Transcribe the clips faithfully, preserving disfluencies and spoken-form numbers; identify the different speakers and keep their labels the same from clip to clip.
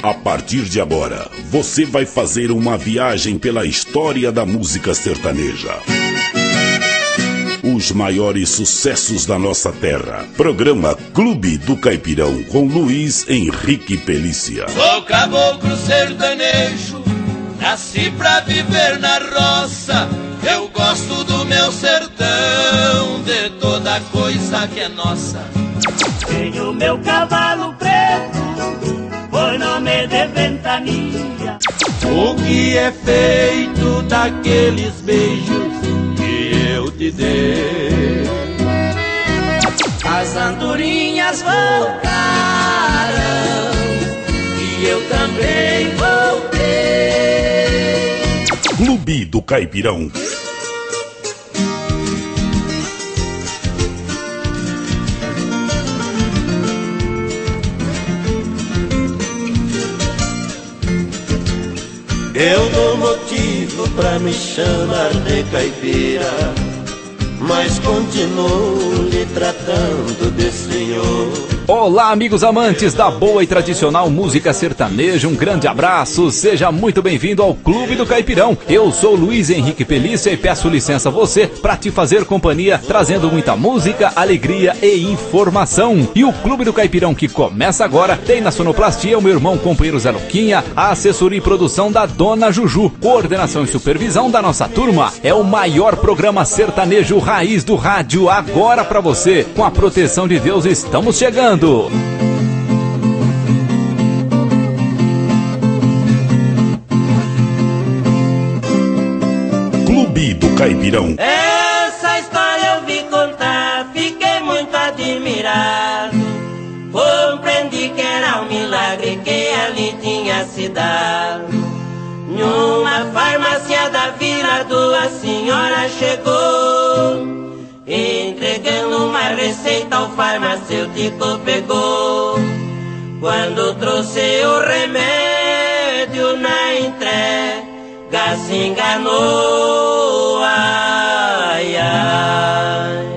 Speaker 1: A partir de agora, você vai fazer uma viagem pela história da música sertaneja. Os maiores sucessos da nossa terra. Programa Clube do Caipirão, com Luiz Henrique Pelícia.
Speaker 2: Sou caboclo sertanejo, nasci pra viver na roça. Eu gosto do meu sertão, de toda coisa que é nossa.
Speaker 3: Tenho meu cavalo preto, foi nome de ventania.
Speaker 2: O que é feito daqueles beijos que eu te dei?
Speaker 3: As andorinhas voltaram e eu também voltei.
Speaker 1: Clube do Caipirão.
Speaker 4: Eu dou motivo pra me chamar de caipira, mas continuo lhe tratando de senhor.
Speaker 5: Olá, amigos amantes da boa e tradicional música sertaneja, um grande abraço, seja muito bem-vindo ao Clube do Caipirão. Eu sou Luiz Henrique Pelícia e peço licença a você para te fazer companhia, trazendo muita música, alegria e informação. E o Clube do Caipirão que começa agora tem na sonoplastia o meu irmão companheiro Zé Luquinha, a assessoria e produção da Dona Juju, coordenação e supervisão da nossa turma. É o maior programa sertanejo raiz do rádio agora para você. Com a proteção de Deus estamos chegando.
Speaker 1: Clube do Caipirão.
Speaker 3: Essa história eu vi contar, fiquei muito admirado. Compreendi que era um milagre que ali tinha se dado. Numa farmácia da vila a senhora chegou, entregando uma receita, o farmacêutico pegou. Quando trouxe o remédio na entrega, se enganou. Ai, ai.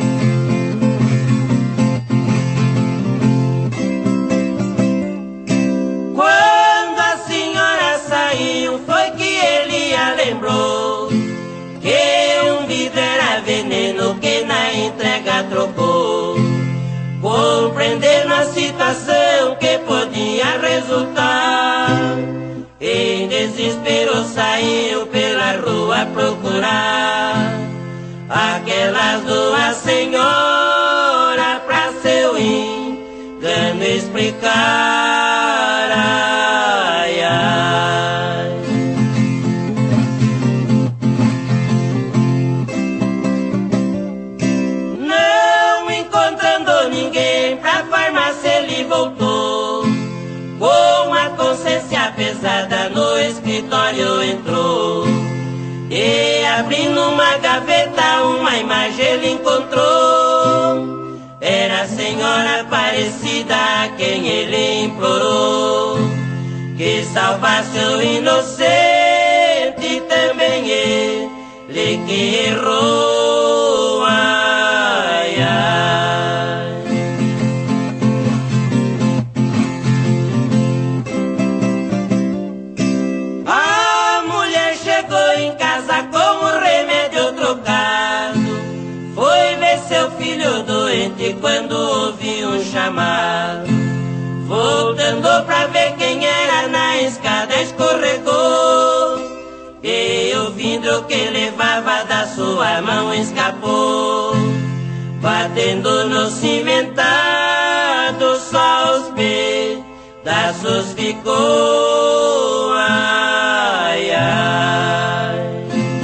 Speaker 3: Quando a senhora saiu, foi que ele a lembrou que um vidro era veneno que na entrega trocou. Compreendendo a situação que podia resultar, em desespero saiu pela rua procurar aquelas duas senhoras pra seu engano explicar. Ai, ai. Não encontrando ninguém, pra farmácia ele voltou. Com a consciência pesada no escritório entrou, e abrindo uma gaveta uma imagem ele encontrou. Era a senhora Aparecida a quem ele implorou que salvasse o inocente, também ele que errou. Ai, ai. A mulher chegou em casa com o remédio trocado, foi ver seu filho doente quando ouviu um chamado. Voltando pra ver quem era, na escada escorregou, e o vidro que levava da sua mão escapou. Batendo no cimentado, só os pedaços ficou. Ai, ai.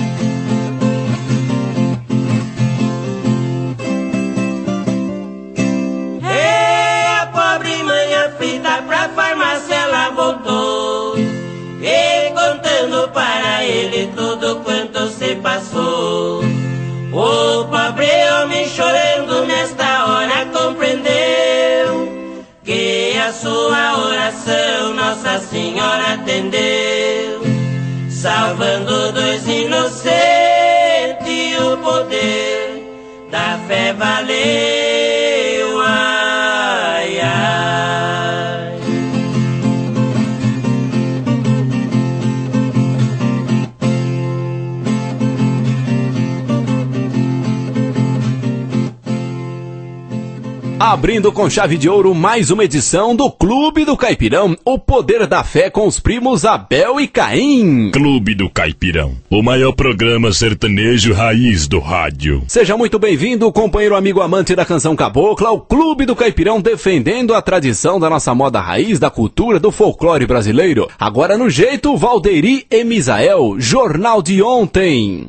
Speaker 3: E a pobre mãe aflita pra farmácia ela voltou, e contando para ele tudo quanto se passou. O pobre homem chorando nesta hora compreendeu que a sua oração Nossa Senhora atendeu, salvando dois inocentes, o poder da fé valeu. Ai, ai.
Speaker 5: Abrindo com chave de ouro mais uma edição do Clube do Caipirão, o poder da fé com os primos Abel e Caim.
Speaker 6: Clube do Caipirão, o maior programa sertanejo raiz do rádio.
Speaker 5: Seja muito bem-vindo, companheiro, amigo, amante da canção cabocla, ao Clube do Caipirão, defendendo a tradição da nossa moda raiz, da cultura, do folclore brasileiro. Agora no jeito, Valderi e Misael, Jornal de Ontem.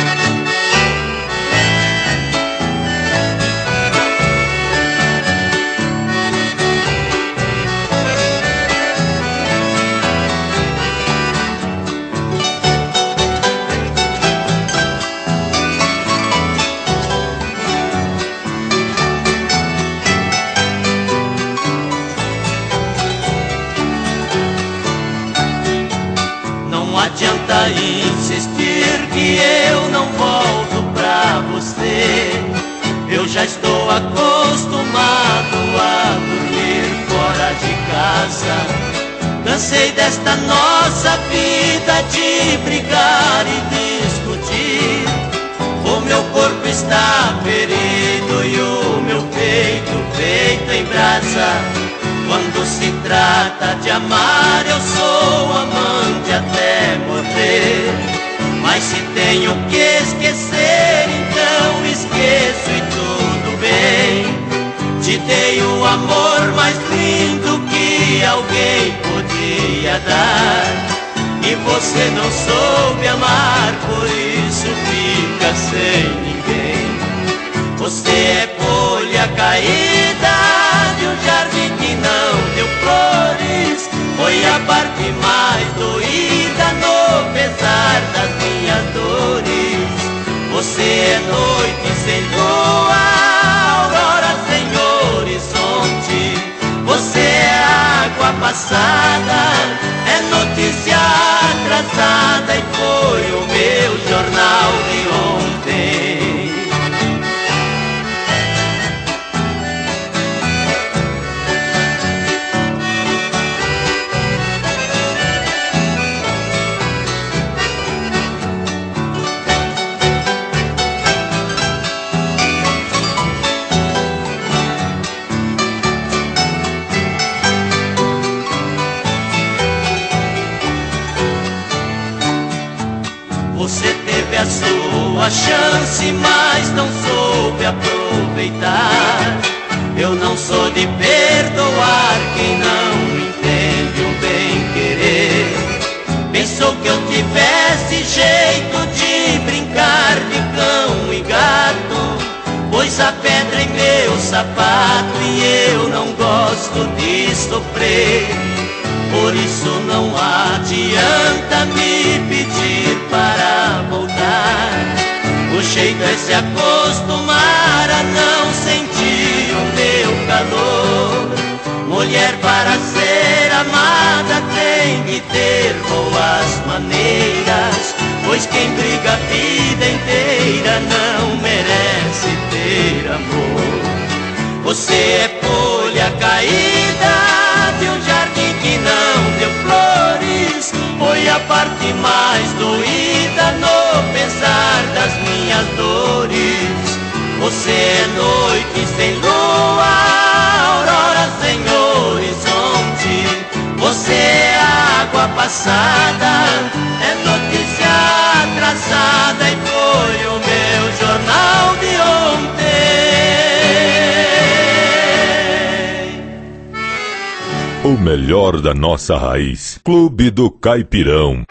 Speaker 2: Adianta insistir que eu não volto pra você. Eu já estou acostumado a dormir fora de casa. Cansei desta nossa vida de brigar e discutir. O meu corpo está ferido e o meu peito feito em brasa. Quando se trata de amar, eu sou amante até morrer. Mas se tenho que esquecer, então esqueço e tudo bem. Te dei o amor mais lindo que alguém podia dar, e você não soube amar, por isso fica sem ninguém. Você é folha caída de um jardim que não deu flores. Foi a parte mais doída no pesar das minhas dores. Você é noite sem lua, aurora sem horizonte. Você é água passada, é notícia atrasada, e foi o meu jornal de ontem. Você teve a sua chance, mas não soube aproveitar. Eu não sou de perdoar quem não entende o bem-querer. Pensou que eu tivesse jeito de brincar de cão e gato, pôs a pedra em meu sapato e eu não gosto de sofrer. Por isso não adianta me pedir para voltar. O jeito é se acostumar a não sentir o meu calor. Mulher, para ser amada tem que ter boas maneiras, pois quem briga a vida inteira não merece ter amor. Você é folha caída de um jardim que não deu flores. Foi a parte mais doída no pesar das minhas dores. Você é noite sem lua, aurora sem horizonte. Você é água passada, é notícia atrasada, e foi o meu jornal de ontem.
Speaker 6: O melhor da nossa raiz. Clube do Caipirão.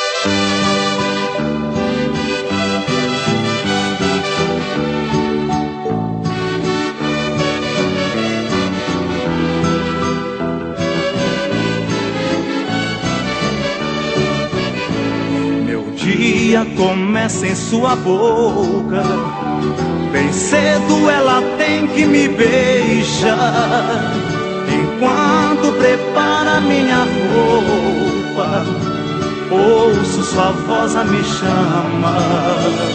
Speaker 7: Meu dia começa em sua boca. Bem cedo ela tem que me beijar. Enquanto prepara minha roupa, ouço sua voz a me chamar.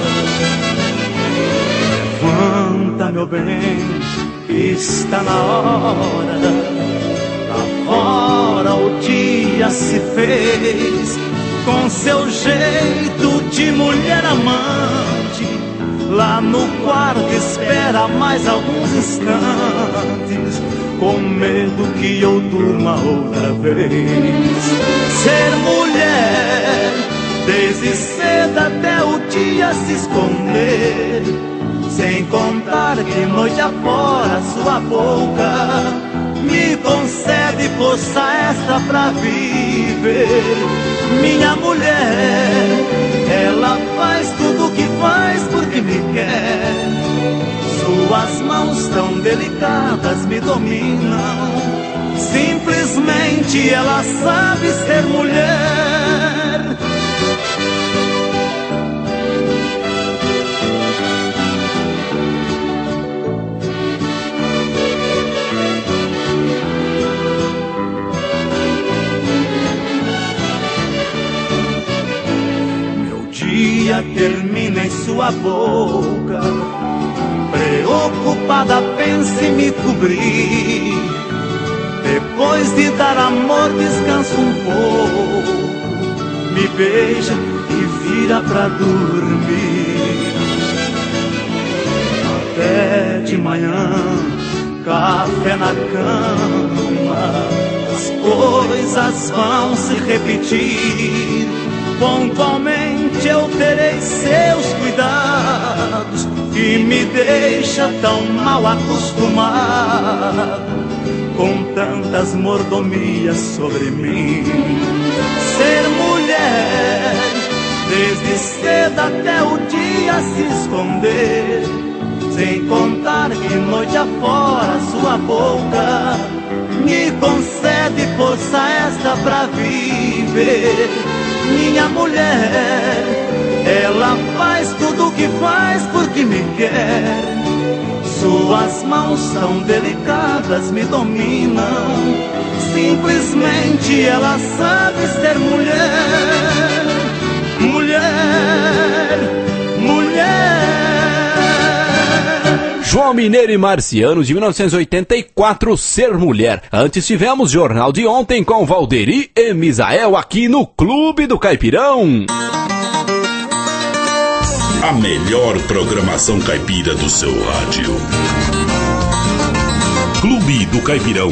Speaker 7: Levanta, meu bem, está na hora. Lá fora o dia se fez, com seu jeito de mulher amante. lá no quarto espera mais alguns instantes, com medo que eu durma outra vez. Ser mulher, desde cedo até o dia se esconder, sem contar que noite afora sua boca me concede força extra pra viver. Minha mulher, ela faz tudo o que faz porque me quer. Suas mãos tão delicadas me dominam, simplesmente ela sabe ser mulher. Termina em sua boca, preocupada pensa em me cobrir. Depois de dar amor descansa um pouco, me beija e vira pra dormir. Até de manhã, café na cama, as coisas vão se repetir. Pontualmente eu terei seus cuidados, que me deixa tão mal acostumado, com tantas mordomias sobre mim. Ser mulher, desde cedo até o dia se esconder, sem contar que noite afora sua boca me concede força extra pra viver. Minha mulher, ela faz tudo o que faz porque me quer. Suas mãos tão delicadas me dominam, simplesmente ela sabe ser mulher. Mulher, mulher.
Speaker 5: João Mineiro e Marciano, de mil novecentos e oitenta e quatro, Ser Mulher. Antes tivemos Jornal de Ontem com Valderi e Misael aqui no Clube do Caipirão.
Speaker 1: A melhor programação caipira do seu rádio. Clube do Caipirão.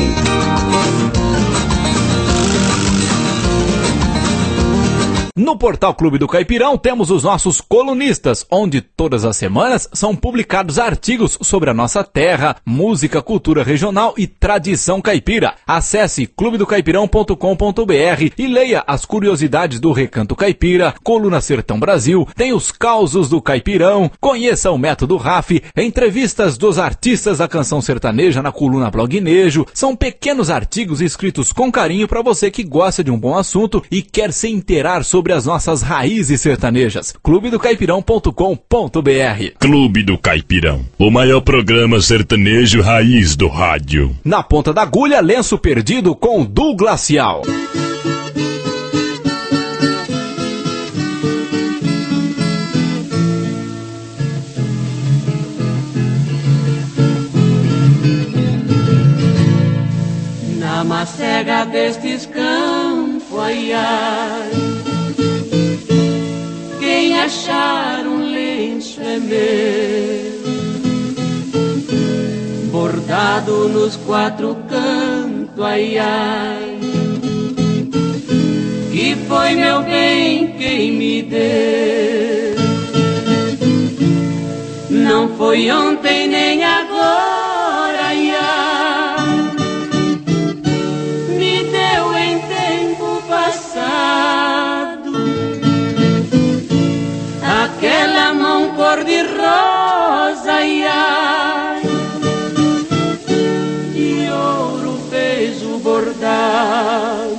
Speaker 5: No portal Clube do Caipirão temos os nossos colunistas, onde todas as semanas são publicados artigos sobre a nossa terra, música, cultura regional e tradição caipira. Acesse clube do caipirão ponto com ponto br e leia as curiosidades do Recanto Caipira, Coluna Sertão Brasil, tem os causos do Caipirão, conheça o Método R A F, entrevistas dos artistas da canção sertaneja na coluna Blognejo. São pequenos artigos escritos com carinho para você que gosta de um bom assunto e quer se inteirar sobre as nossas raízes sertanejas. clube do caipirão ponto com ponto br.
Speaker 6: Clube do Caipirão, o maior programa sertanejo raiz do rádio.
Speaker 5: Na ponta da agulha, Lenço Perdido com Du Glacial.
Speaker 3: Na macega destes campos, ai, ai, quem achar um lenço é meu, bordado nos quatro cantos, ai, ai, que foi meu bem quem me deu. Não foi ontem nem agora, ai, ai, me deu em tempo passado aquela mão cor-de-rosa, ai, ai, de ouro fez o bordado.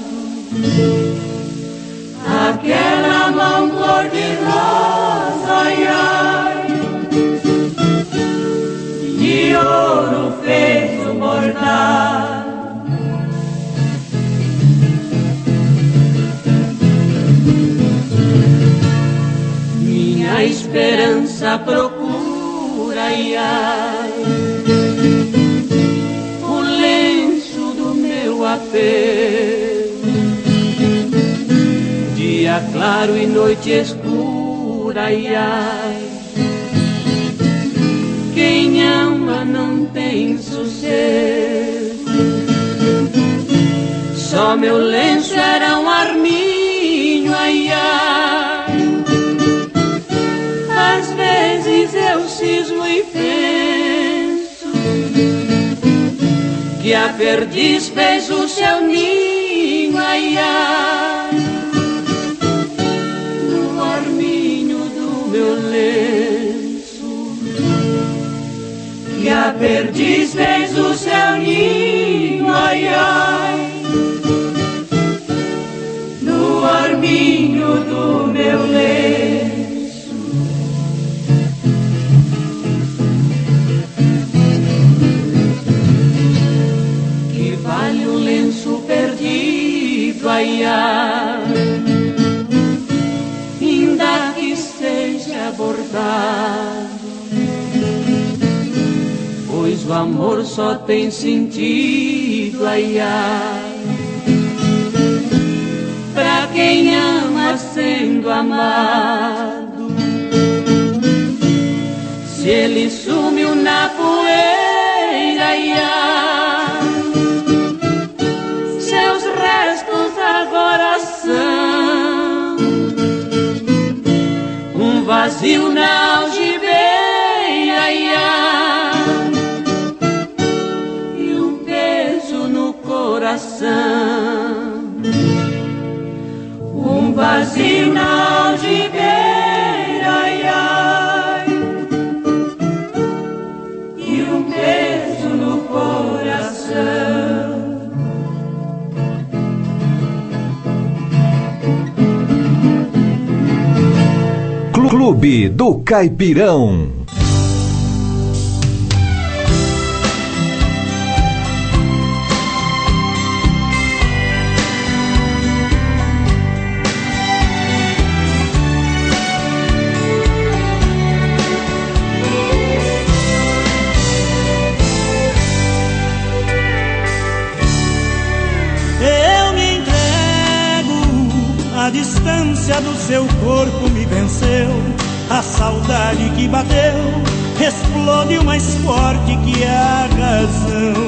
Speaker 3: Aquela mão cor-de-rosa, ai, ai, de ouro fez o bordado. Minha esperança procura, ai, ai, o lenço do meu apelo, dia claro e noite escura, ai, ai, sossego. Só meu lenço era um arminho, ai, ai. Às vezes eu cismo e penso que a perdiz fez o seu ninho, ai, ai, no arminho do meu lenço. Que a perdiz fez o seu ninho, ai, ai, no arminho do meu lenço. Que vale um lenço perdido, ai, ai, ainda que seja bordado, pois o amor só tem sentido, ai, ai, pra quem ama sendo amado. Se ele sumiu na poeira, ai, ai, seus restos agora são um vazio na algibeira, ai, ai, e um peso no coração. Um vazio na algibeira, ai, ai, e um peso no coração.
Speaker 5: Clube do Caipirão.
Speaker 8: A distância do seu corpo me venceu, a saudade que bateu explodiu mais forte que a razão.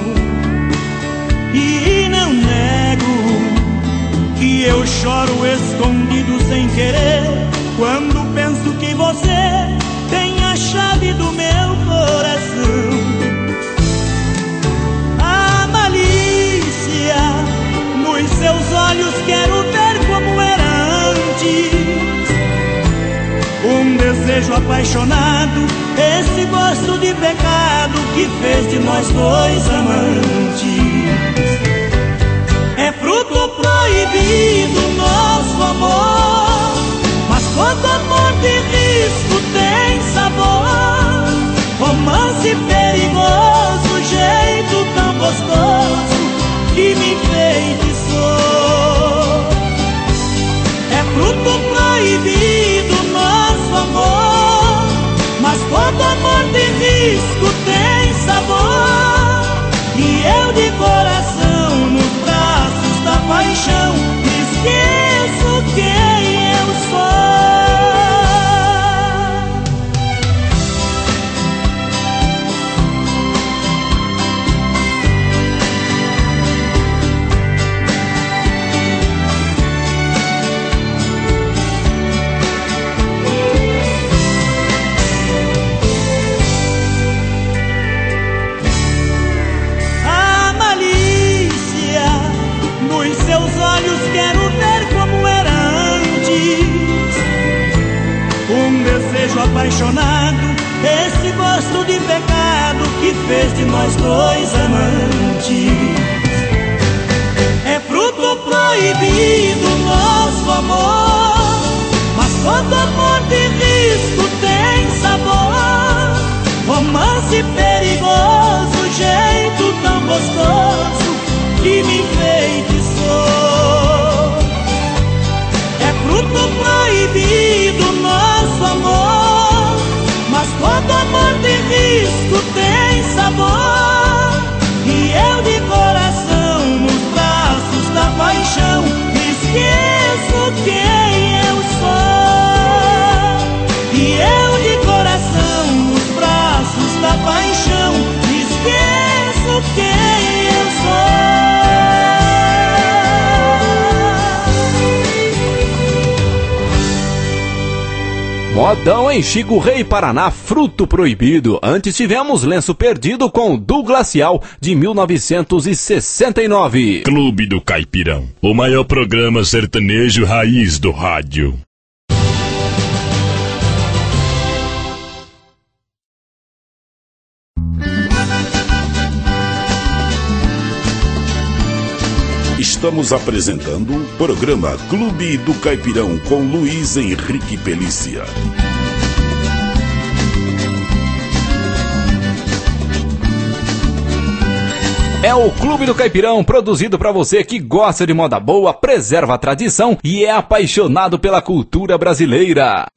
Speaker 8: E não nego que eu choro escondido sem querer, quando penso que você tem a chave do meu coração. A malícia nos seus olhos quero ver como era antes, um desejo apaixonado, esse gosto de pecado que fez de nós dois amantes. É fruto proibido nosso amor, mas quando amor de risco tem sabor, romance perigoso, jeito tão gostoso que me enfeitiçou. É fruto proibido nosso amor, mas quando amor de risco tem sabor, e eu de coração nos braços da paixão esqueço quem eu sou. Apaixonado, esse gosto de pecado que fez de nós dois amantes. É fruto proibido nosso amor, mas quando amor de risco tem sabor, romance perigoso, jeito tão gostoso que me enfeitiçou. É fruto proibido nosso amor, mas quando amor de risco tem sabor, e eu de coração nos braços da paixão esqueço quem eu sou. E eu
Speaker 5: Modão em Chico Rei, Paraná, Fruto Proibido. Antes tivemos Lenço Perdido com Do Glacial, de mil novecentos e sessenta e nove.
Speaker 6: Clube do Caipirão, o maior programa sertanejo raiz do rádio.
Speaker 1: Estamos apresentando o programa Clube do Caipirão com Luiz Henrique Pelícia.
Speaker 5: É o Clube do Caipirão, produzido para você que gosta de moda boa, preserva a tradição e é apaixonado pela cultura brasileira.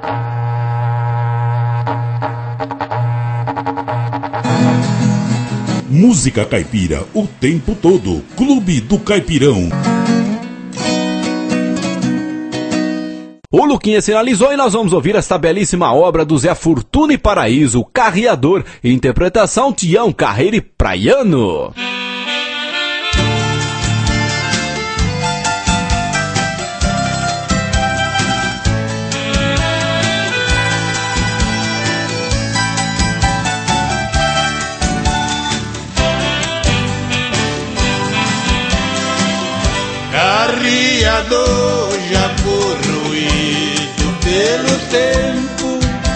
Speaker 1: Música caipira o tempo todo. Clube do Caipirão.
Speaker 5: O Luquinha sinalizou e nós vamos ouvir esta belíssima obra do Zé Fortuna e Paraíso, Carreador, interpretação Tião Carreiro e Praiano.
Speaker 4: Carreador já corroído pelo tempo,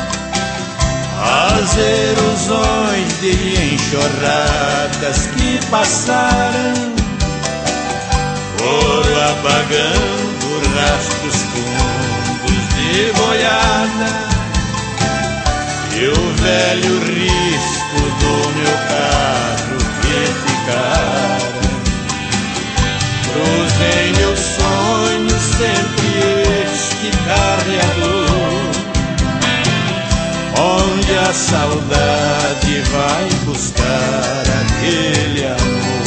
Speaker 4: as erosões de enxurradas que passaram foram apagando rastros fundos de boiada, e o velho risco do meu carro que ficara. Cruzei meu sonho sempre este carreador, onde a saudade vai buscar aquele amor.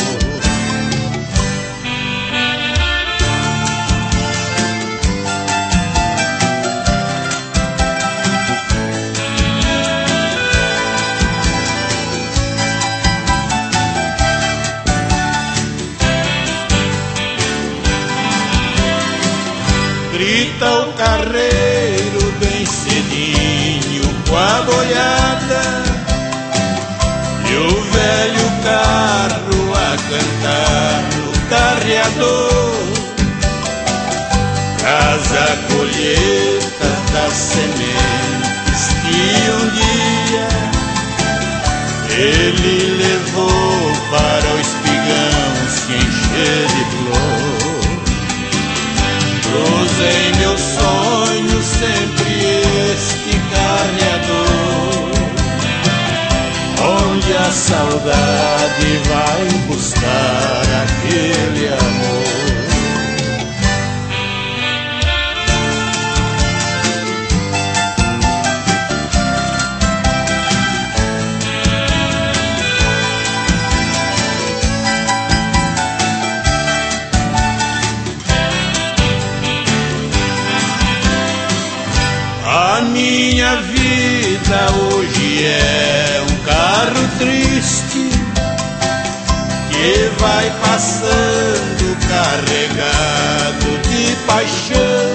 Speaker 4: Grita o carreiro bem cedinho com a boiada, e o velho carro a cantar no carreador, traz a colheita das sementes que um dia ele levou para o espigão se encher de flor. Cruzei meu sonho sempre este carreador, onde a saudade vai buscar aquele amor. A minha vida hoje é um carro triste que vai passando carregado de paixão,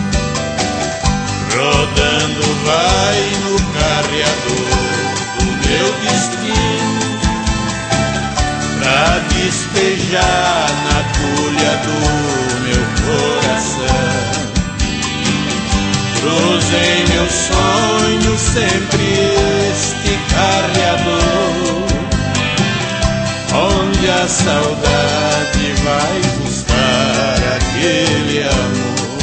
Speaker 4: rodando vai no carreador do meu destino, pra despejar na tulha do meu coração. Cruzei meu sonho sempre este carreador, onde a saudade vai buscar aquele amor.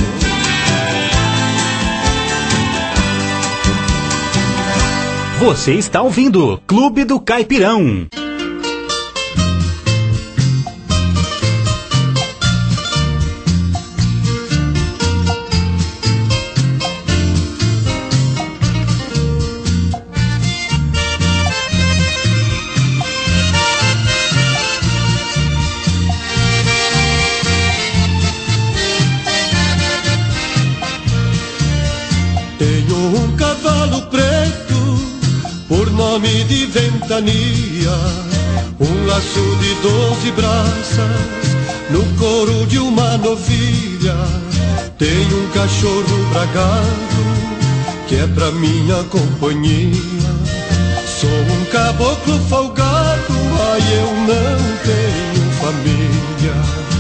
Speaker 9: Você está ouvindo Clube do Caipirão.
Speaker 10: Nome de ventania, um laço de doze braças no couro de uma novilha. Tem um cachorro bragado que é pra minha companhia. Sou um caboclo folgado, ai eu não tenho família.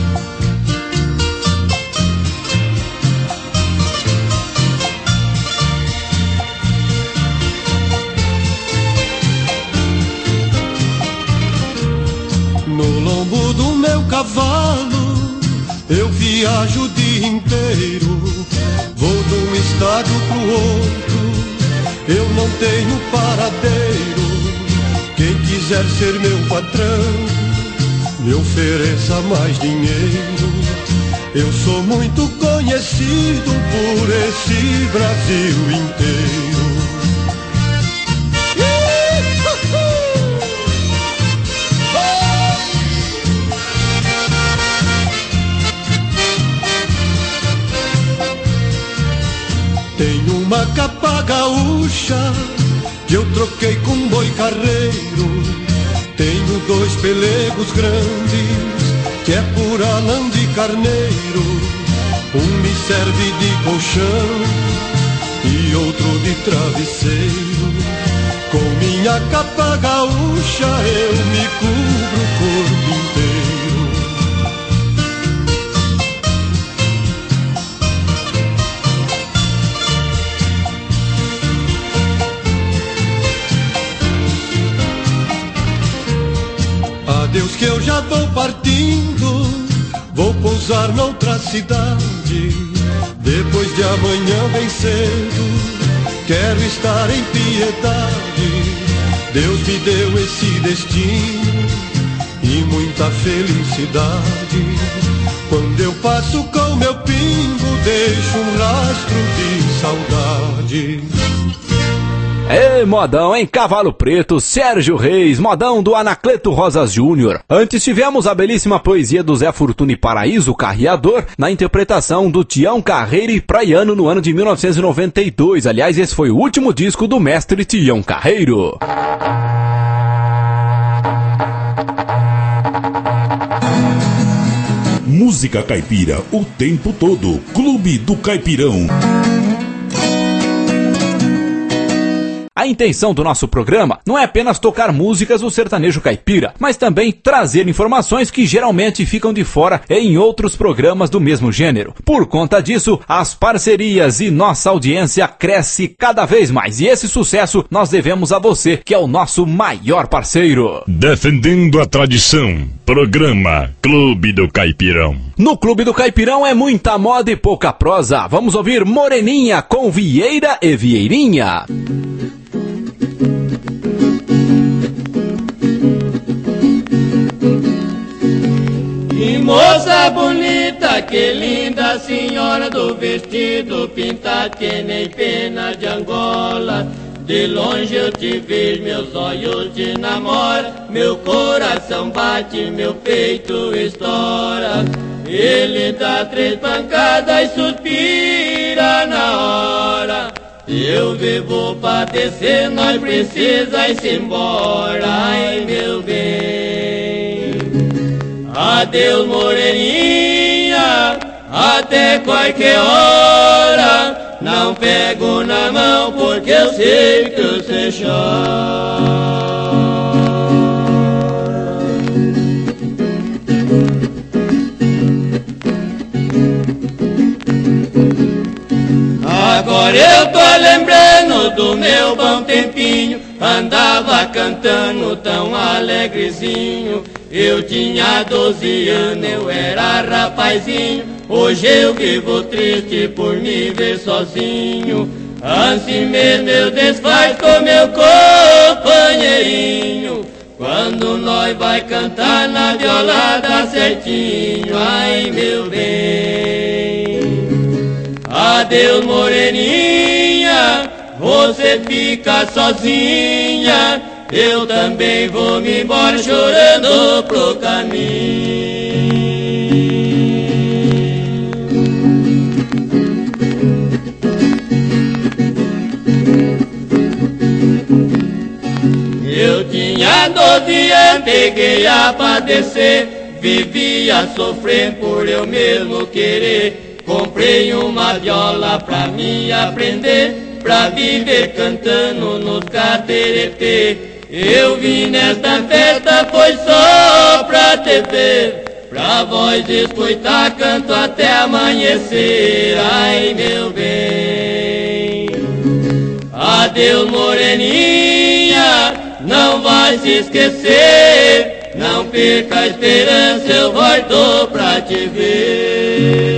Speaker 10: No lombo do meu cavalo eu viajo o dia inteiro, vou de um estado pro outro, eu não tenho paradeiro. Quem quiser ser meu patrão, me ofereça mais dinheiro. Eu sou muito conhecido por esse Brasil inteiro. Tenho uma capa gaúcha que eu troquei com um boi carreiro. Tenho dois pelegos grandes que é pura lã de carneiro. Um me serve de colchão e outro de travesseiro. Com minha capa gaúcha eu me cubro o corpo inteiro. Deus que eu já vou partindo, vou pousar noutra cidade. Depois de amanhã bem cedo, quero estar em piedade. Deus me deu esse destino e muita felicidade. Quando eu passo com meu pingo, deixo um rastro de saudade.
Speaker 5: Ei, modão, em Cavalo Preto, Sérgio Reis, modão do Anacleto Rosas Júnior. Antes tivemos a belíssima poesia do Zé Fortuna e Paraíso, Carreador, na interpretação do Tião Carreiro e Praiano no ano de mil novecentos e noventa e dois. Aliás, esse foi o último disco do mestre Tião Carreiro.
Speaker 1: Música caipira o tempo todo. Clube do Caipirão.
Speaker 5: A intenção do nosso programa não é apenas tocar músicas do sertanejo caipira, mas também trazer informações que geralmente ficam de fora em outros programas do mesmo gênero. Por conta disso, as parcerias e nossa audiência cresce cada vez mais. E esse sucesso nós devemos a você, que é o nosso maior parceiro.
Speaker 6: Defendendo a tradição, programa Clube do Caipirão.
Speaker 5: No Clube do Caipirão é muita moda e pouca prosa. Vamos ouvir Moreninha com Vieira e Vieirinha.
Speaker 3: Que moça bonita, que linda senhora do vestido pintado que nem pena de Angola. De longe eu te vejo, meus olhos te namoram, meu coração bate, meu peito estoura. Ele dá três pancadas e suspira na hora. Eu vivo pra descer, nós precisa ir embora, ai meu bem. Adeus moreninha, até qualquer hora. Não pego na mão porque eu sei que você chora. Agora eu tô lembrando do meu bom tempinho, andava cantando tão alegrezinho. Eu tinha doze anos, eu era rapazinho, hoje eu vivo triste por me ver sozinho. Assim mesmo eu desfaz com meu companheirinho, quando nós vai cantar na violada certinho, ai meu bem. Adeus moreninha, você fica sozinha, eu também vou me embora chorando pro caminho. Eu tinha doze anos, peguei a padecer, vivia sofrendo por eu mesmo querer. Comprei uma viola pra mim aprender, pra viver cantando nos cateretê. Eu vim nesta festa, foi só pra te ver, pra voz escutar canto até amanhecer. Ai, meu bem, adeus moreninha, não vai se esquecer, não perca a esperança, eu volto pra te ver.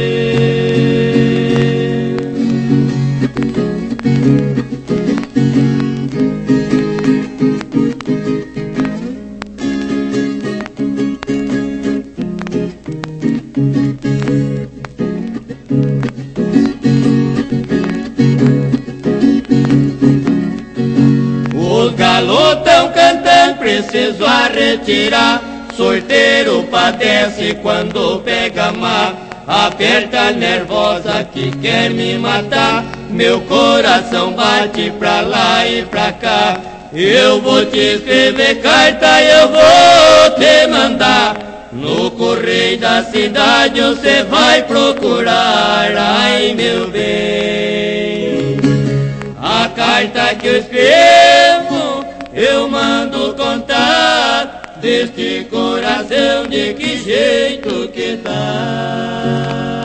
Speaker 3: Os galos tão cantando, preciso a retirar. Sorteiro padece quando pega mar. Aperta nervosa que quer me matar. Meu coração bate pra lá e pra cá. Eu vou te escrever carta, eu vou te mandar. No correio da cidade você vai procurar. Ai, meu bem, a carta que eu escrevo eu mando contar deste coração, de que jeito que tá.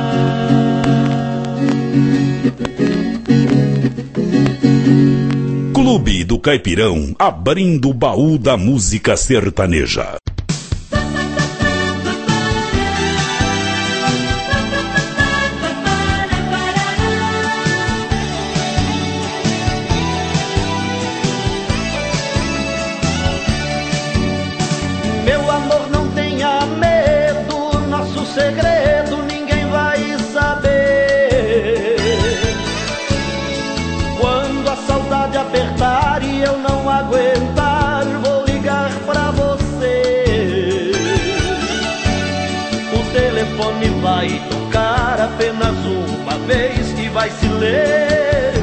Speaker 1: Clube do Caipirão, abrindo o baú da música sertaneja.
Speaker 7: Meu amor, não tenha medo, nosso segredo ninguém vai saber. Quando a saudade apertar e eu não aguentar, vou ligar pra você. O telefone vai tocar apenas uma vez e vai silenciar.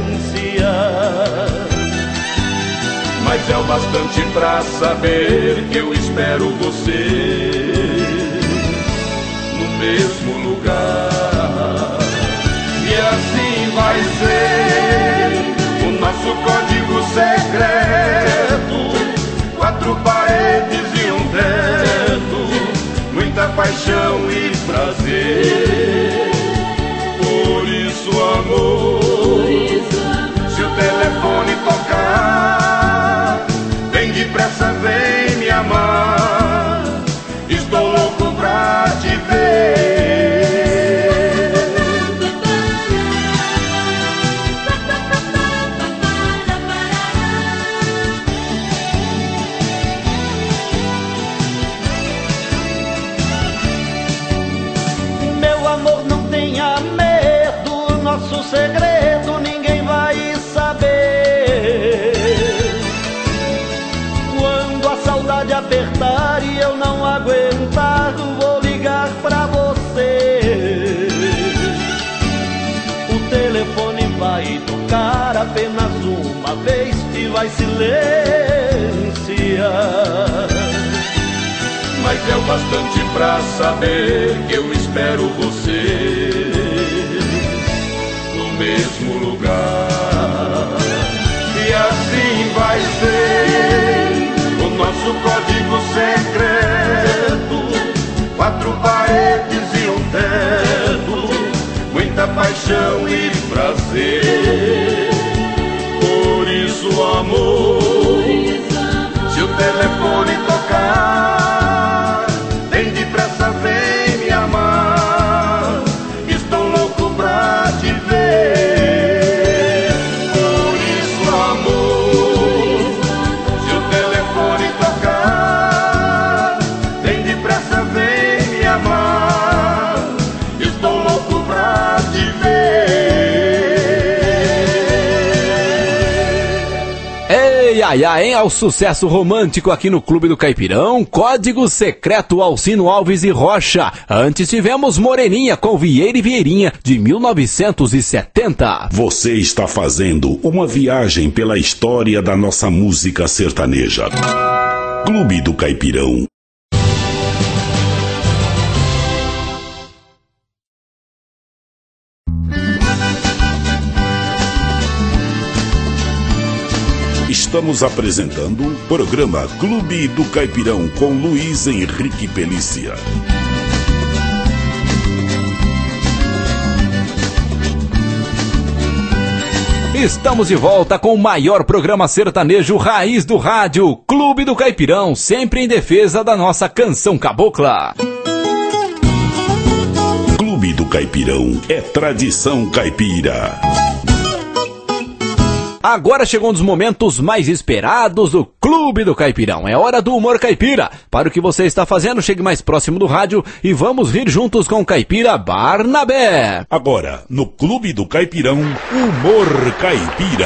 Speaker 11: Mas é o bastante pra saber que eu espero você no mesmo lugar. E assim vai ser o nosso código secreto. Quatro paredes e um teto, muita paixão e prazer. Por isso, amor, se o telefone tocar, vem depressa, vem me amar. Estou louco pra te ver.
Speaker 7: Meu amor, não tenha medo, nosso segredo ninguém vai saber. Quando a saudade apertar e eu não aguentar, vou ligar pra você. O telefone vai tocar apenas uma vez e vai silenciar.
Speaker 11: Mas é o bastante pra saber que eu espero você no mesmo lugar. E assim vai ser o nosso código secreto. Quatro paredes e um teto, muita paixão e prazer. Por isso, amor, se o telefone tocar, vem depressa, vem me amar. Estou louco pra te ver. Por isso, amor, se o telefone tocar, vem depressa, vem me amar. Estou louco pra te ver.
Speaker 5: Ei, ai, ai, hein? Ao sucesso romântico aqui no Clube do Caipirão, Código Secreto, Alcino Alves e Rocha. Antes tivemos Moreninha com Vieira e Vieirinha, de mil novecentos e setenta.
Speaker 1: Você está fazendo uma viagem pela história da nossa música sertaneja. Clube do Caipirão. Estamos apresentando o programa Clube do Caipirão com Luiz Henrique Pelícia.
Speaker 5: Estamos de volta com o maior programa sertanejo raiz do rádio, Clube do Caipirão, sempre em defesa da nossa canção cabocla.
Speaker 1: Clube do Caipirão é tradição caipira.
Speaker 5: Agora chegou um dos momentos mais esperados do Clube do Caipirão. É hora do humor caipira. Para o que você está fazendo, chegue mais próximo do rádio e vamos rir juntos com o caipira Barnabé.
Speaker 1: Agora, no Clube do Caipirão, humor caipira.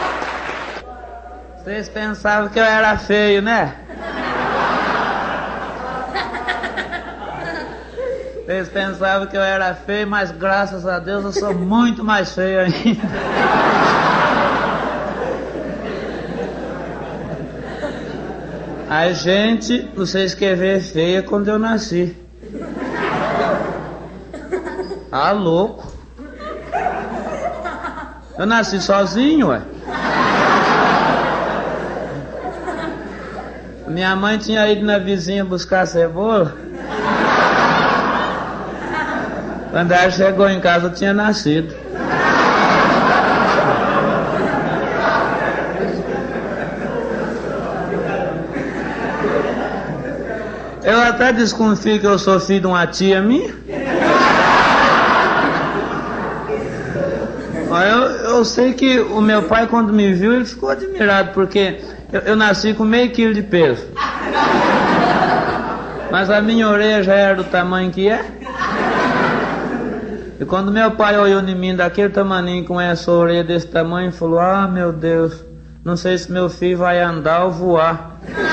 Speaker 12: Vocês pensavam que eu era feio, né? Vocês pensavam que eu era feio, mas graças a Deus eu sou muito mais feio ainda. A gente, vocês querem ver feia quando eu nasci. Ah, louco. Eu nasci sozinho, ué. Minha mãe tinha ido na vizinha buscar cebola. Quando ela chegou em casa, eu tinha nascido. Eu até desconfio que eu sou filho de uma tia minha. Eu, eu sei que o meu pai, quando me viu, ele ficou admirado, porque eu, eu nasci com meio quilo de peso. Mas a minha orelha já era do tamanho que é. E quando meu pai olhou em mim daquele tamaninho com essa orelha desse tamanho, falou: ah, meu Deus, não sei se meu filho vai andar ou voar.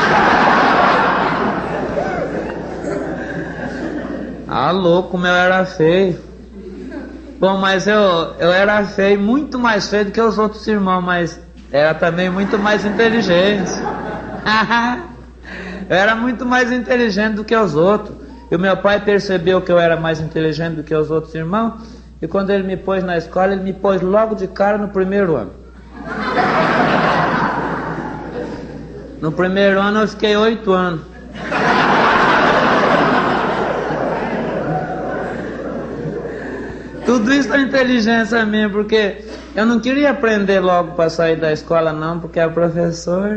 Speaker 12: Ah, louco, como eu era feio. Bom, mas eu, eu era feio, muito mais feio do que os outros irmãos, mas era também muito mais inteligente. Eu era muito mais inteligente do que os outros. E o meu pai percebeu que eu era mais inteligente do que os outros irmãos, e quando ele me pôs na escola, ele me pôs logo de cara no primeiro ano. No primeiro ano eu fiquei oito anos. Tudo isso é inteligência minha, porque eu não queria aprender logo para sair da escola não, porque a professora...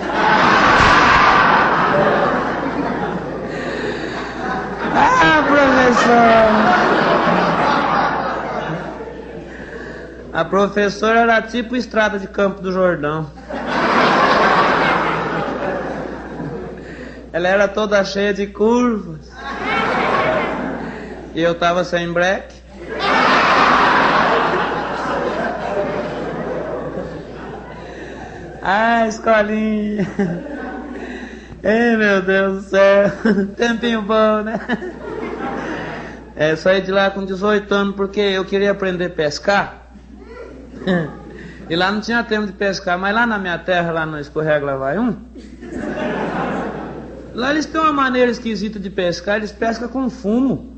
Speaker 12: Ah, professora! A professora era tipo estrada de Campo do Jordão. Ela era toda cheia de curvas. E eu tava sem breque. Ah, escolinha. Ei, meu Deus do céu. Tempinho bom, né? É, saí de lá com dezoito anos porque eu queria aprender a pescar. E lá não tinha tempo de pescar, mas lá na minha terra, lá no Escorrega Lavaium, lá eles têm uma maneira esquisita de pescar, eles pescam com fumo.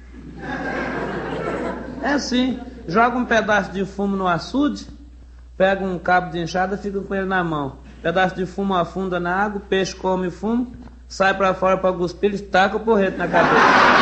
Speaker 12: É assim, joga um pedaço de fumo no açude, pega um cabo de enxada e fica com ele na mão. Pedaço de fumo afunda na água, o peixe come fumo, sai pra fora pra cuspir, eles tacam o porrete na cabeça.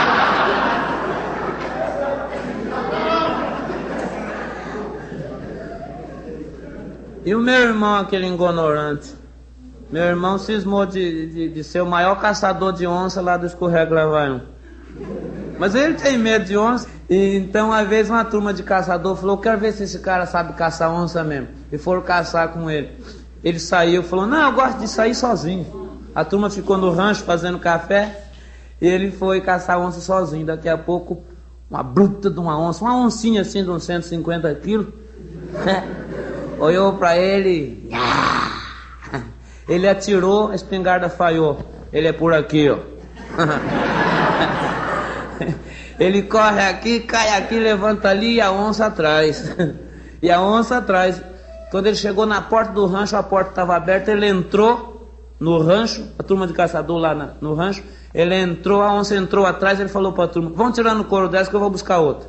Speaker 12: E o meu irmão, aquele ignorante, meu irmão cismou de, de, de ser o maior caçador de onça lá do Escorrega Lavaium. Mas ele tem medo de onça, e então uma vez uma turma de caçador falou: quero ver se esse cara sabe caçar onça mesmo. E foram caçar com ele. Ele saiu e falou: não, eu gosto de sair sozinho. A turma ficou no rancho fazendo café, e ele foi caçar onça sozinho. Daqui a pouco, uma bruta de uma onça, uma oncinha assim de uns cento e cinquenta quilos, olhou pra ele, ele atirou, a espingarda falhou. Ele é por aqui, ó. Ele corre aqui, cai aqui, levanta ali e a onça atrás. E a onça atrás. Quando ele chegou na porta do rancho, a porta estava aberta, ele entrou no rancho, a turma de caçador lá na, no rancho, ele entrou, a onça entrou atrás, ele falou pra turma: vão tirar no couro dessa que eu vou buscar outra.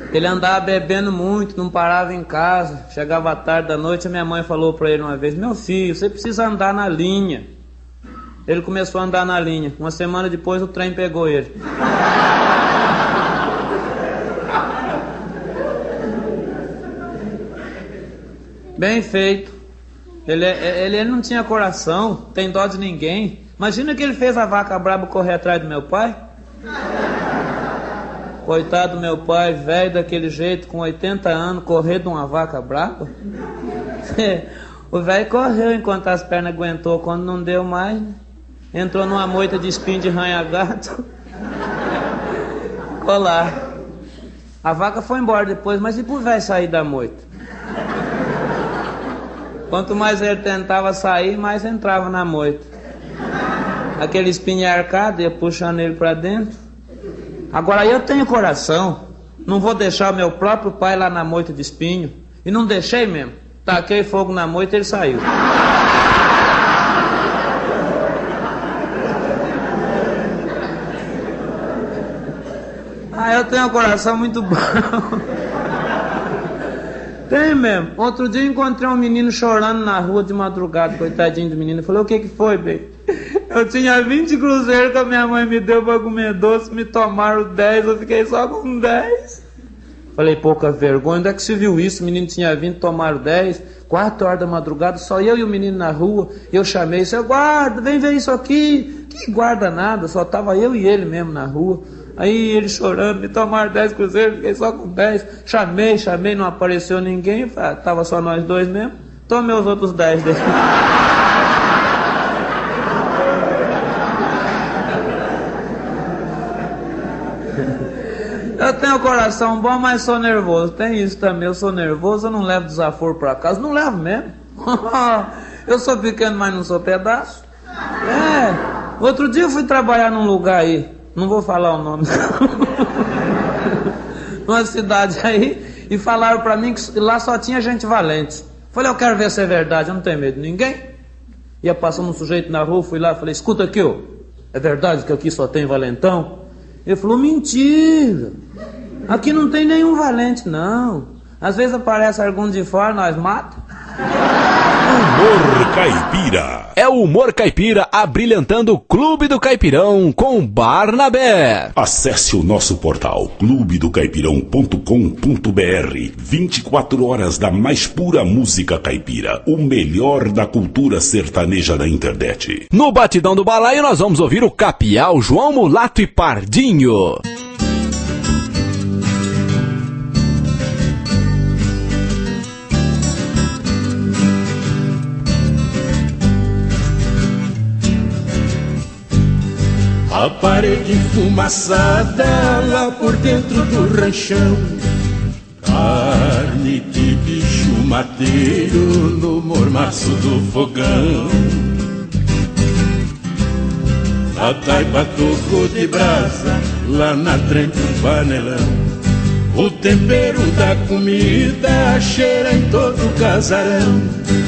Speaker 12: Ele andava bebendo muito, não parava em casa. Chegava tarde da noite, a minha mãe falou pra ele uma vez: meu filho, você precisa andar na linha. Ele começou a andar na linha. Uma semana depois o trem pegou ele. Bem feito. Ele, ele, ele não tinha coração, tem dó de ninguém. Imagina que ele fez a vaca braba correr atrás do meu pai. Coitado do meu pai, velho daquele jeito, com oitenta anos, correr de uma vaca braba. O velho correu enquanto as pernas aguentou. Quando não deu mais, né? Entrou numa moita de espinho de ranha-gato. Ficou lá. A vaca foi embora depois, mas e pro velho sair da moita? Quanto mais ele tentava sair, mais entrava na moita. Aquele espinho arcado ia puxando ele pra dentro. Agora eu tenho coração. Não vou deixar o meu próprio pai lá na moita de espinho. E não deixei mesmo. Taquei fogo na moita e ele saiu. Ah, eu tenho um coração muito bom. Tem mesmo. Outro dia eu encontrei um menino chorando na rua de madrugada, coitadinho do menino. Eu falei: o que que foi, bem? Eu tinha vinte cruzeiros que a minha mãe me deu pra comer doce, me tomaram dez, eu fiquei só com dez. Falei: pouca vergonha, onde é que se viu isso? O menino tinha vinte, tomaram dez, quatro horas da madrugada, só eu e o menino na rua. Eu chamei: seu guarda, vem ver isso aqui. Que guarda nada, só tava eu e ele mesmo na rua. Aí ele chorando, me tomaram dez cruzeiros, fiquei só com dez. Chamei, chamei, não apareceu ninguém, tava só nós dois mesmo. Tomei os outros dez dele. Eu tenho o coração bom, mas sou nervoso. Tem isso também, eu sou nervoso, eu não levo desaforo pra casa. Não levo mesmo. Eu sou pequeno, mas não sou pedaço. É, outro dia eu fui trabalhar num lugar aí, não vou falar o nome, numa cidade aí, e falaram pra mim que lá só tinha gente valente. Falei: eu quero ver se é verdade, eu não tenho medo de ninguém. Ia passando um sujeito na rua, fui lá, falei: escuta aqui, ó, é verdade que aqui só tem valentão? Ele falou: mentira, aqui não tem nenhum valente não. Às vezes aparece algum de fora, nós mata.
Speaker 1: Humor Caipira.
Speaker 5: É o Humor Caipira abrilhantando o Clube do Caipirão com Barnabé.
Speaker 1: Acesse o nosso portal clube do caipirão ponto com ponto br. vinte e quatro horas da mais pura música caipira. O melhor da cultura sertaneja da internet.
Speaker 5: No Batidão do Balaio nós vamos ouvir o Capial, João Mulato e Pardinho.
Speaker 4: A parede enfumaçada lá por dentro do ranchão, carne de bicho mateiro no mormaço do fogão. A taipa tocou de brasa lá na trempe um panelão. O tempero da comida cheira em todo o casarão.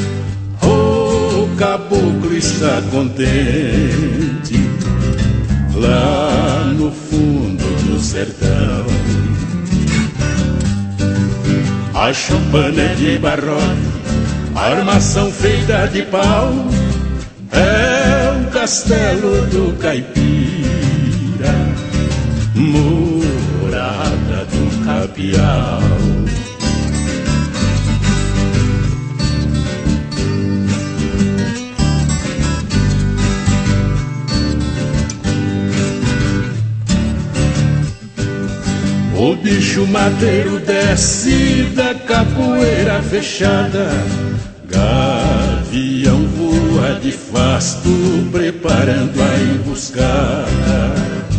Speaker 4: O caboclo está contente lá no fundo do sertão. A choupana é de barrote, a armação feita de pau, é um castelo do caipira, morada do capial. O bicho mateiro desce da capoeira fechada, gavião voa de fasto preparando a emboscada.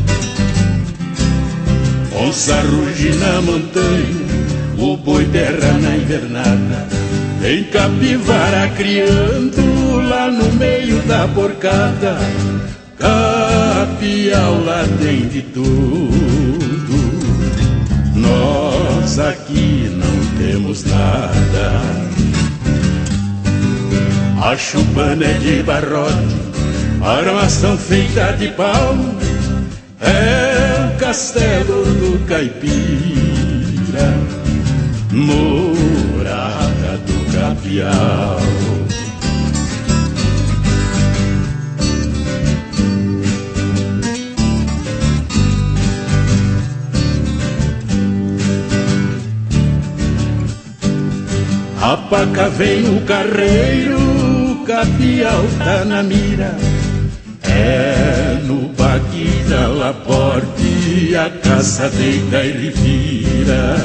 Speaker 4: Onça ruge na montanha, o boi berra na invernada, tem capivara criando lá no meio da porcada. Capial lá tem de tudo, nós aqui não temos nada. A choupana é de barrote, a armação feita de pau, é um castelo do caipira, morada do Gavial. A paca vem no carreiro, o Gavial tá na mira. É no bagui da Laporte, a caça deita e ele vira.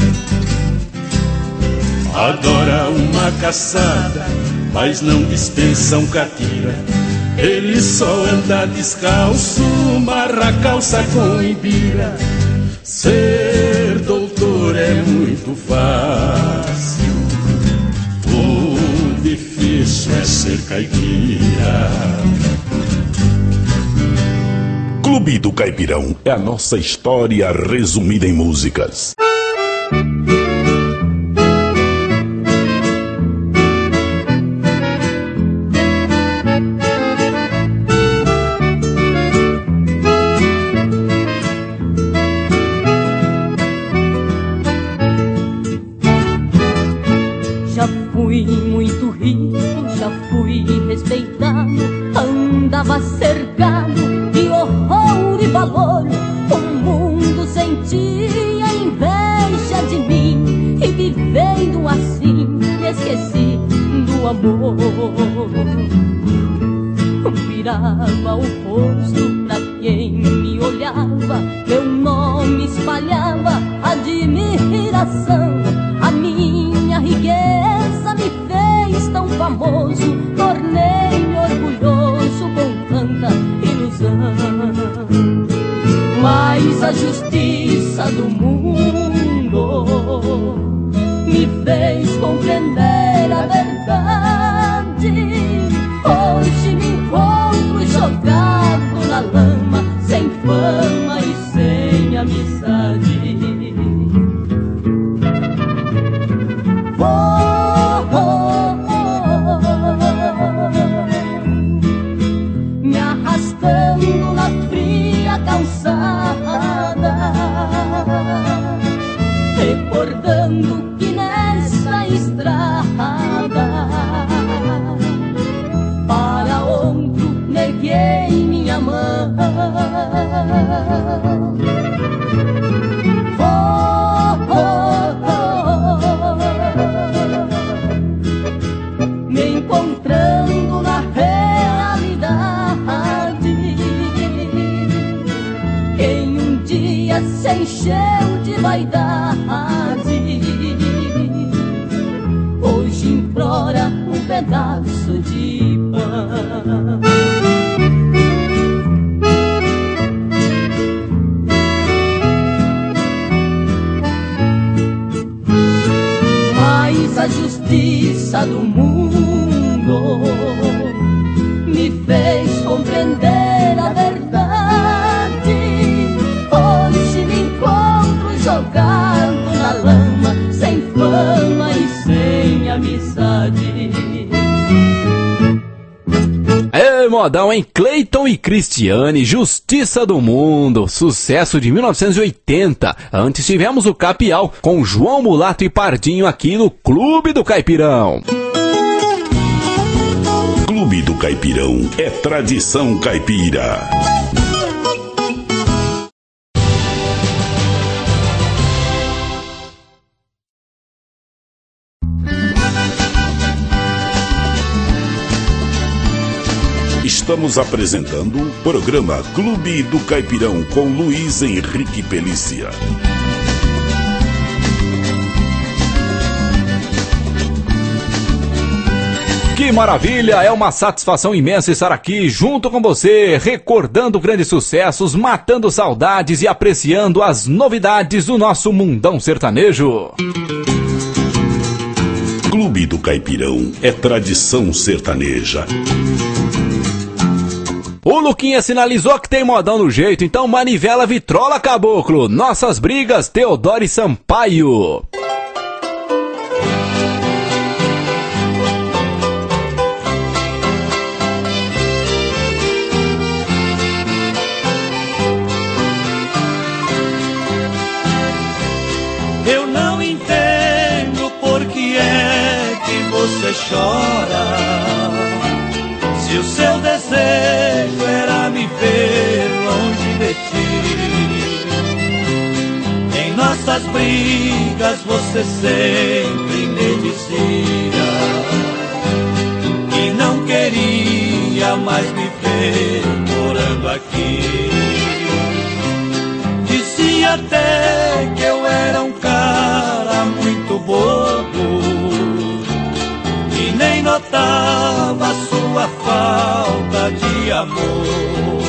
Speaker 4: Adora uma caçada, mas não dispensa um catira. Ele só anda descalço, marra a calça com imbira. Ser doutor é muito fácil, o difícil é ser caipira.
Speaker 1: Clube do Caipirão é a nossa história resumida em músicas.
Speaker 13: Já fui muito rico, já fui respeitado, andava cercado de horror e valor. O mundo sentia inveja de mim e vivendo assim me esqueci do amor. Virava o rosto pra quem me olhava, meu nome espalhava admiração. A minha riqueza me fez tão famoso, tornei-me orgulhoso com tanta ilusão. Mas a justiça do mundo me fez compreender a verdade. Hoje me encontro jogado na lama, sem fama e sem amizade. Oh, oh, oh, me arrastando na fria calçada, recordando que nessa estrada para outro neguei minha mão. Oh, oh, oh, me encontrando na realidade. Quem um dia se encheu de vaidade, hoje implora um pedaço de pão. Mas a justiça do mundo me fez compreender a verdade. Hoje me encontro jogado na lama, sem fama e sem amizade.
Speaker 5: É modão, hein? Cleiton e Cristiane, Justiça do Mundo, sucesso de mil novecentos e oitenta. Antes tivemos o Capial, com João Mulato e Pardinho aqui no Clube do Caipirão.
Speaker 1: Clube do Caipirão é tradição caipira. Estamos apresentando o programa Clube do Caipirão com Luiz Henrique Pelícia.
Speaker 5: Que maravilha! É uma satisfação imensa estar aqui junto com você, recordando grandes sucessos, matando saudades e apreciando as novidades do nosso mundão sertanejo.
Speaker 1: Clube do Caipirão é tradição sertaneja.
Speaker 5: O Luquinha sinalizou que tem modão no jeito, então manivela vitrola, caboclo. Nossas brigas, Teodoro e Sampaio.
Speaker 8: Eu não entendo viver longe de ti. Em nossas brigas você sempre me dizia que não queria mais me ver morando aqui. Dizia até que eu era um cara muito bobo e nem notava sua falta de amor.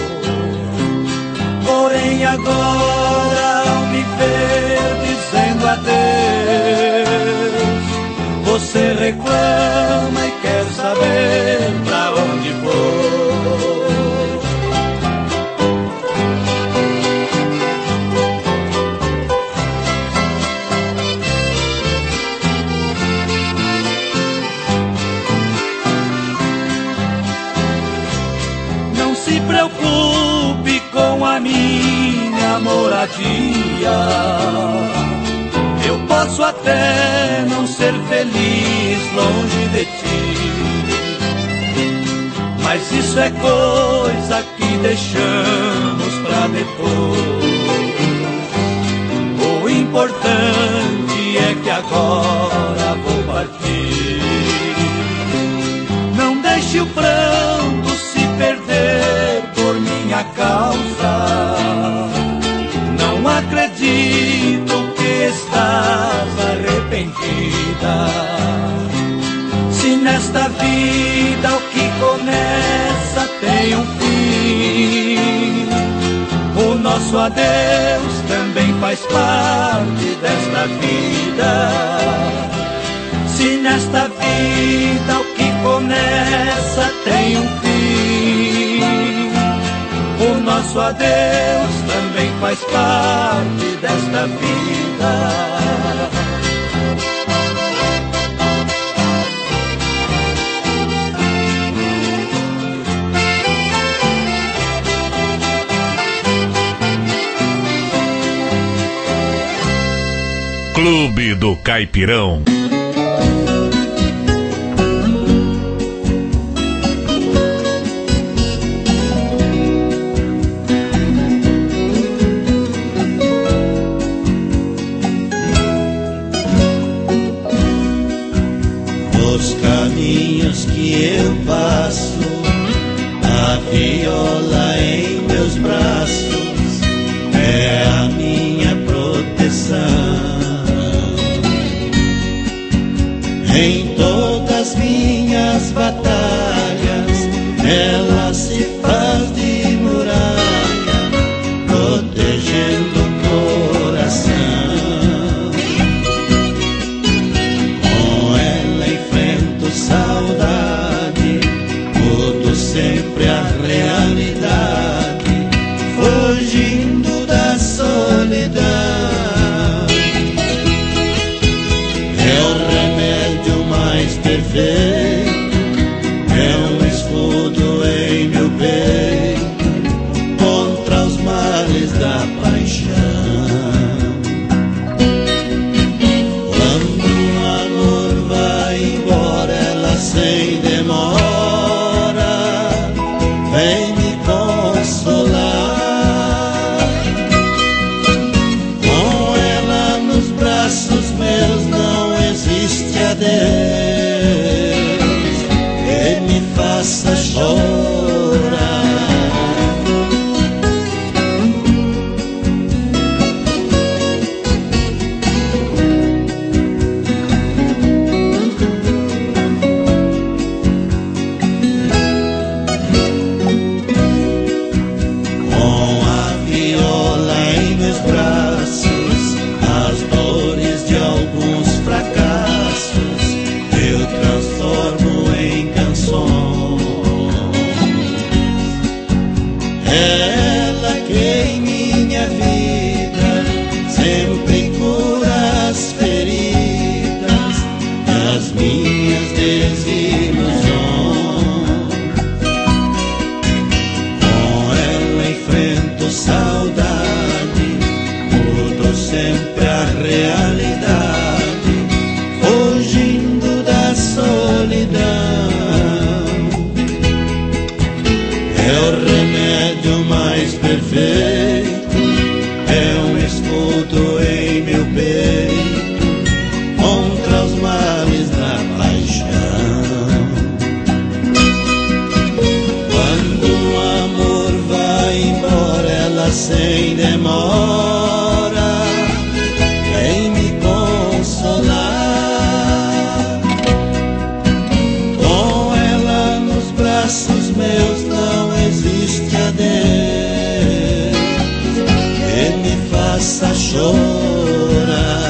Speaker 8: Porém agora ao me ver dizendo adeus, você reclama e quer saber pra onde vou. Não se preocupe com a minha moradia, eu posso até não ser feliz longe de ti, mas isso é coisa que deixamos pra depois. O importante é que agora vou partir. Não deixe o pranto se perder por minha causa. Não acredito que estás arrependida. Se nesta vida o que começa tem um fim, o nosso adeus também faz parte desta vida. Se nesta vida o que começa tem um fim, o nosso adeus também faz parte desta vida.
Speaker 6: Clube do Caipirão.
Speaker 7: Os caminhos que eu passo, a viola em meus braços é a minha proteção. Em todas minhas batalhas, ela se faz de muralha, protegendo o coração. Com ela enfrento saudade, mudo sempre a realidade, fugindo da solidão. Perfeito, é um escudo em meu peito contra os males da paixão. Quando um amor vai embora, ela sem demora vem me consolar. Com ela nos braços meus não existe adeus, faça chorar. Com a viola em meus braços, as dores de alguns fracassos eu transformo em canções. Ela que em minha vida sempre cura as feridas das minhas desilusões. Com ela enfrento saudade, mudo sempre a realidade, fugindo da solidão. É o remédio mais
Speaker 10: perfeito, é um escudo em meu peito contra os males da paixão. Quando o amor vai embora, ela sem demora vem me consolar. Com ela nos braços meus não existe adeus que me faça chorar.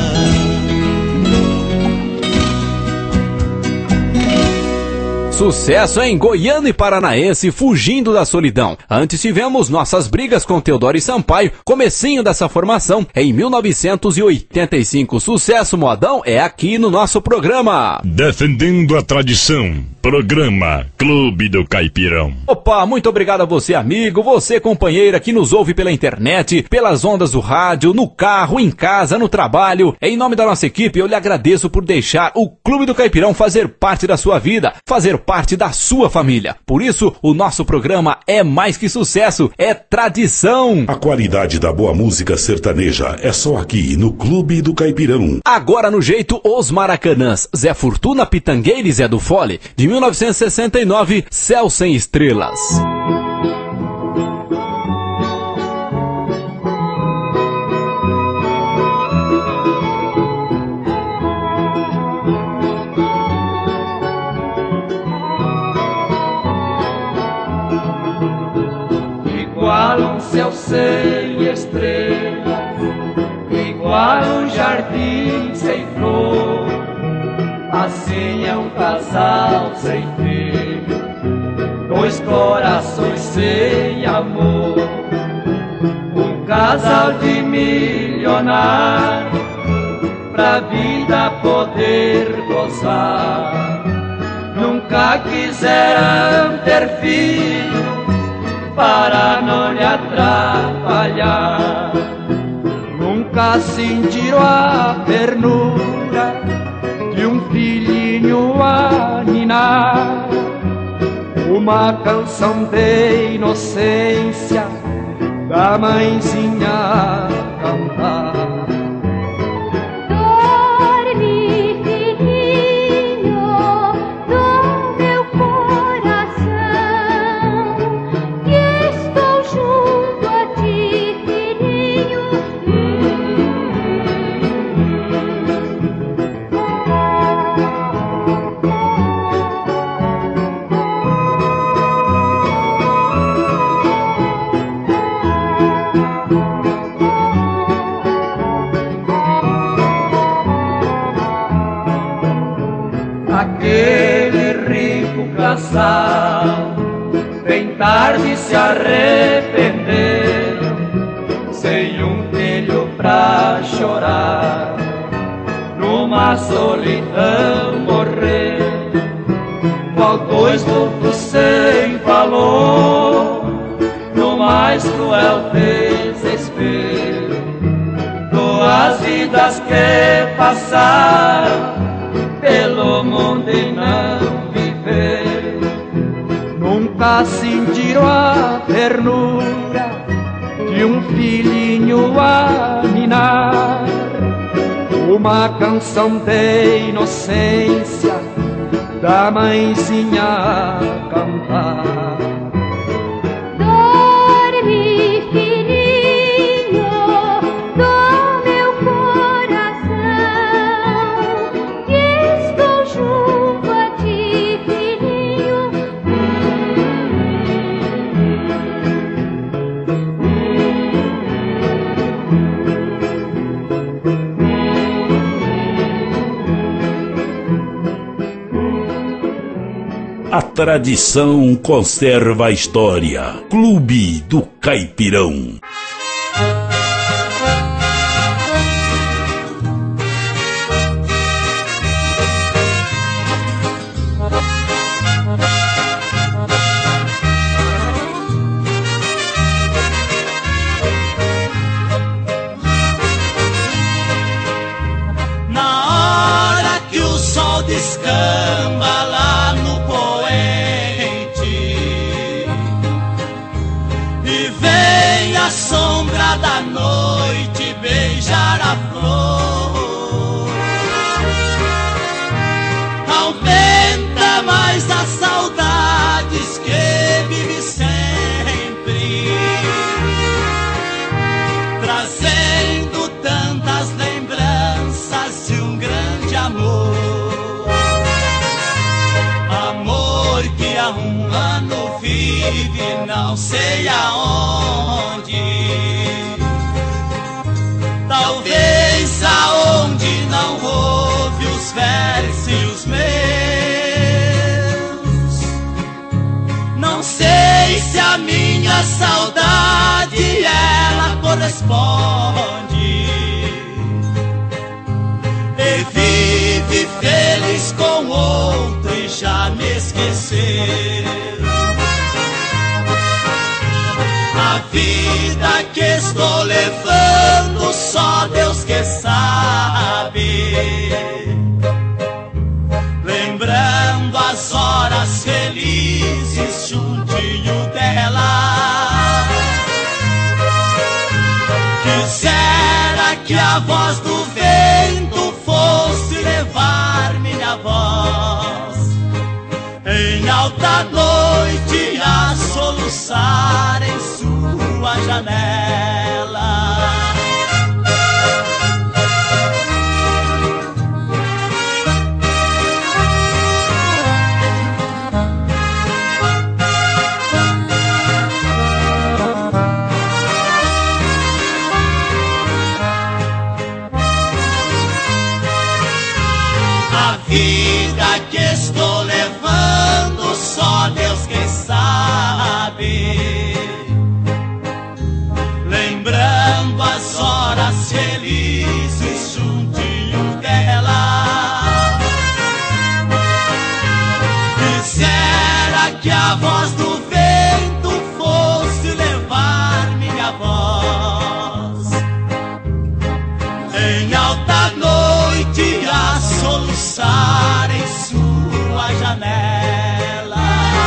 Speaker 5: Sucesso em Goiano e Paranaense, Fugindo da Solidão. Antes tivemos Nossas Brigas com Teodoro e Sampaio, comecinho dessa formação em mil novecentos e oitenta e cinco. Sucesso modão é aqui no nosso programa.
Speaker 6: Defendendo a tradição, programa Clube do Caipirão.
Speaker 5: Opa, muito obrigado a você, amigo, você, companheira, que nos ouve pela internet, pelas ondas do rádio, no carro, em casa, no trabalho. Em nome da nossa equipe, eu lhe agradeço por deixar o Clube do Caipirão fazer parte da sua vida, fazer parte da sua família. Por isso, o nosso programa é mais que sucesso, é tradição.
Speaker 1: A qualidade da boa música sertaneja é só aqui no Clube do Caipirão.
Speaker 5: Agora no jeito, os Maracanãs, Zé Fortuna, Pitangueira e Zé do Fole, de mil novecentos e sessenta e nove, Céu Sem Estrelas.
Speaker 3: Igual um céu sem estrelas, igual um jardim sem flor, assim é um casal sem filho, dois corações sem amor. Um casal de milionário, pra vida poder gozar. Nunca quiseram ter filhos para não lhe atrapalhar. Nunca sentiram a ternura de um filhinho a ninar, uma canção de inocência da mãezinha a cantar.
Speaker 13: Dorme, filhinho, do meu coração, que estou junto a ti, filhinho.
Speaker 3: Aquele rico casal bem tarde se arrependeram, sem um filho pra chorar, numa solidão morrer. Faltou esgoto sem valor, no mais cruel desespero, duas vidas que passaram pelo mundo e não viver. Nunca sentiram a ternura de um filhinho a ninar, uma canção de inocência da mãezinha a cantar.
Speaker 13: Dorme, filhinho, do meu coração, que estou junto a ti, filhinho.
Speaker 1: A tradição conserva a história. Clube do Caipirão.
Speaker 2: Na hora que o sol descamba lá no poente e vem
Speaker 8: na sombra da noite beijar a flor. Aumenta mais as saudades que vive sempre, trazendo tantas lembranças de um grande amor. Amor que há um ano vive não sei aonde, talvez aonde não ouve os versos meus. Não sei se a minha saudade ela corresponde, e vive feliz com outro e já me esqueceu. A vida que estou levando só Deus que sabe, lembrando as horas felizes juntinho dela. Quisera que a voz do vento fosse levar minha voz em alta noite a soluçar em sua janela. A vida que estou levando só Deus quem sabe, lembrando as horas felizes juntinho dela. Quisera que a voz do vento fosse levar minha voz em alta noite a soluçar em sua janela.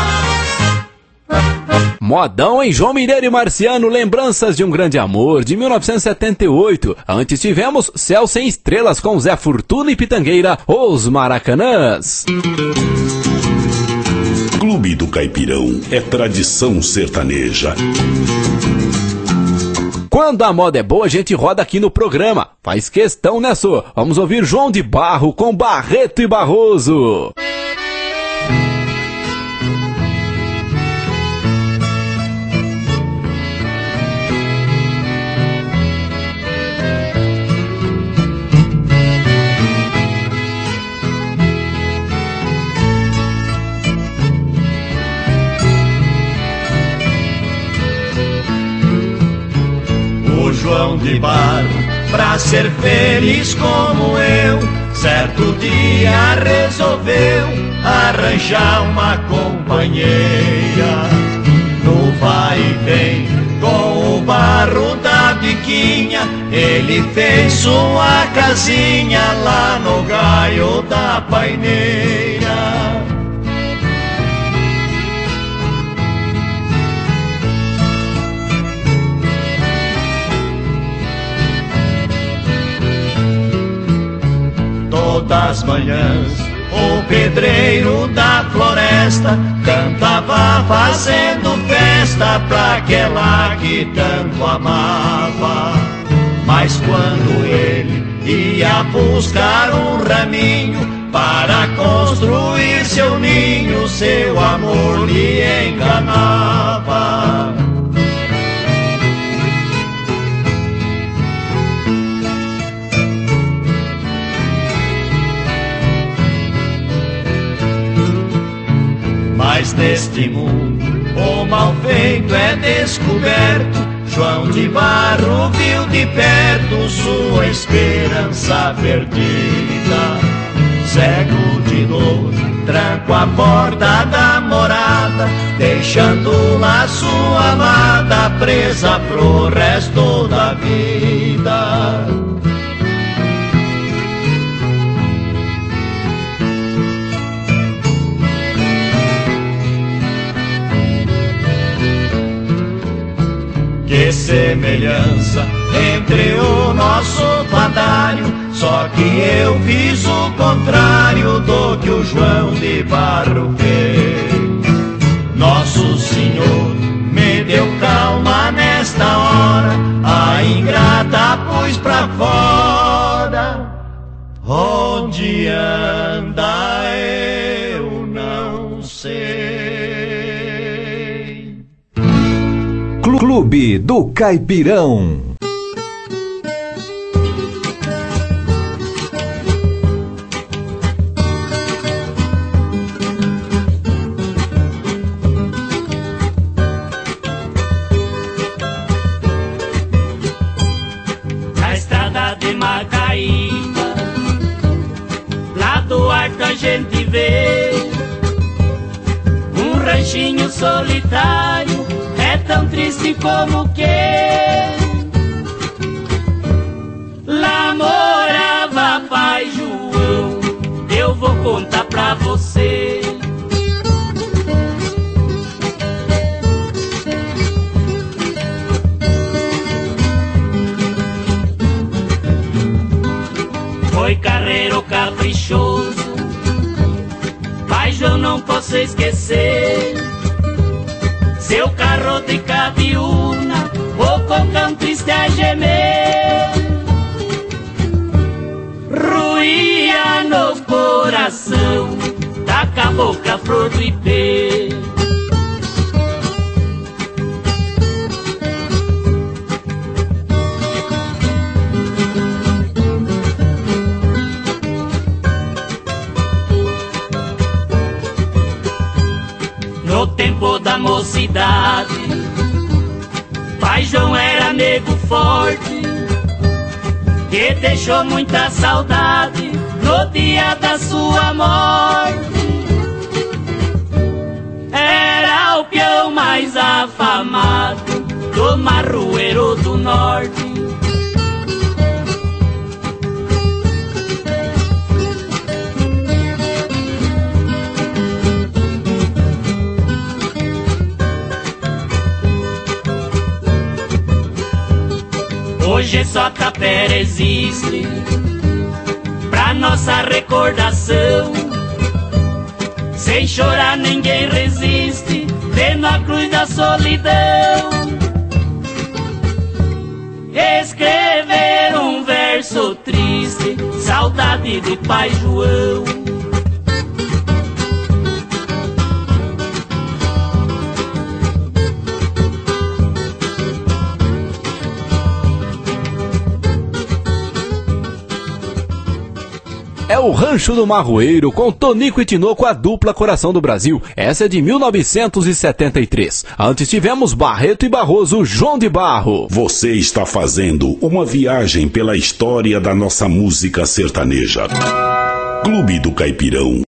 Speaker 5: Modão em João Mineiro e Marciano, Lembranças de um Grande Amor, de mil novecentos e setenta e oito. Antes tivemos Céu Sem Estrelas com Zé Fortuna e Pitangueira, Os Maracanãs.
Speaker 1: Clube do Caipirão é tradição sertaneja.
Speaker 5: Quando a moda é boa, a gente roda aqui no programa. Faz questão, né, só? Vamos ouvir João de Barro com Barreto e Barroso.
Speaker 8: João de Barro, pra ser feliz como eu, certo dia resolveu arranjar uma companheira. No vai e vem com o barro da biquinha, ele fez sua casinha lá no gaio da paineira. Todas as manhãs o pedreiro da floresta cantava fazendo festa pra aquela que tanto amava. Mas quando ele ia buscar um raminho para construir seu ninho, seu amor lhe enganava. Mas neste mundo o mal feito é descoberto. João de Barro viu de perto sua esperança perdida. Cego de dor, tranco a porta da morada, deixando lá sua amada presa pro resto da vida.
Speaker 2: Que semelhança entre o nosso padário, só que eu fiz o contrário do que o João de Barro fez. Nosso Senhor me deu calma nesta hora, a ingrata pus pra fora. Onde anda eu não sei.
Speaker 9: Clube do Caipirão.
Speaker 3: Na estrada de Macaíba, lá do alto a gente vê um ranchinho solitário, é tão triste como que lá morava pai João. Eu vou contar pra você. Foi carreiro caprichoso, pai João não posso esquecer. Seu carro de cabiúna, o cocão triste a gemer, ruía no coração da cabocla flor do ipê. No tempo da mocidade, pai João era nego forte, que deixou muita saudade no dia da sua morte. Era o peão mais afamado do marroeiro do norte. Hoje só tapera existe pra nossa recordação. Sem chorar ninguém resiste, vendo a cruz da solidão. Escrever um verso triste, saudade de pai João.
Speaker 5: É o Rancho do Marroeiro, com Tonico e Tinoco, a dupla Coração do Brasil. Essa é de mil novecentos e setenta e três. Antes tivemos Barreto e Barroso, João de Barro.
Speaker 1: Você está fazendo uma viagem pela história da nossa música sertaneja. Clube do Caipirão.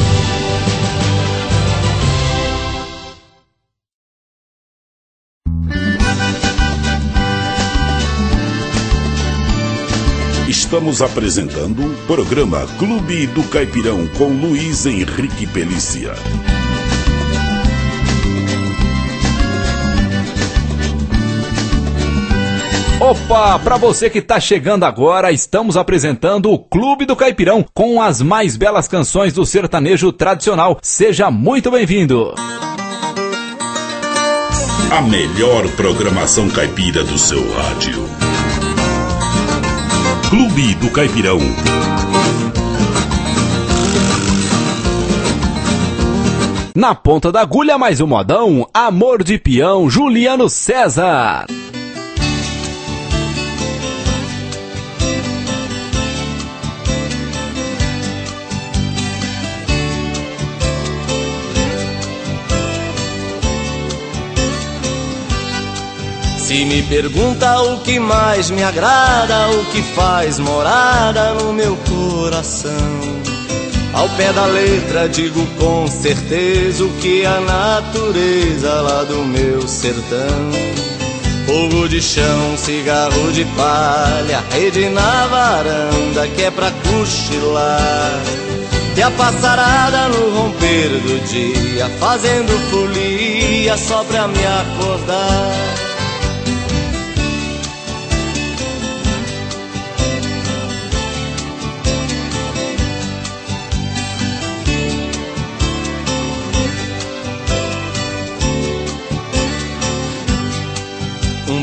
Speaker 1: Estamos apresentando o programa Clube do Caipirão com Luiz Henrique Pelícia.
Speaker 5: Opa, pra você que tá chegando agora, estamos apresentando o Clube do Caipirão com as mais belas canções do sertanejo tradicional. Seja muito bem-vindo.
Speaker 1: A melhor programação caipira do seu rádio. Clube do Caipirão.
Speaker 5: Na ponta da agulha, mais um modão, Amor de Peão, Juliano César.
Speaker 14: Se me pergunta o que mais me agrada, o que faz morada no meu coração, ao pé da letra digo com certeza o que a natureza lá do meu sertão. Fogo de chão, cigarro de palha, rede na varanda que é pra cochilar, e a passarada no romper do dia fazendo folia só pra me acordar.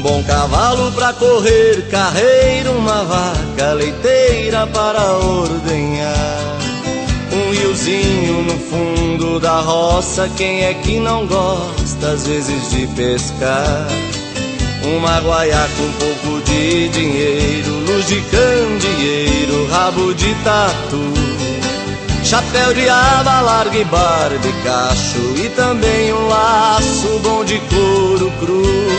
Speaker 14: bom cavalo pra correr carreira, uma vaca leiteira para ordenhar. Um riozinho no fundo da roça, quem é que não gosta às vezes de pescar? Uma guaiaca com um pouco de dinheiro, luz de candeeiro, rabo de tatu, chapéu de aba larga e barba e cacho, e também um laço bom de couro cru.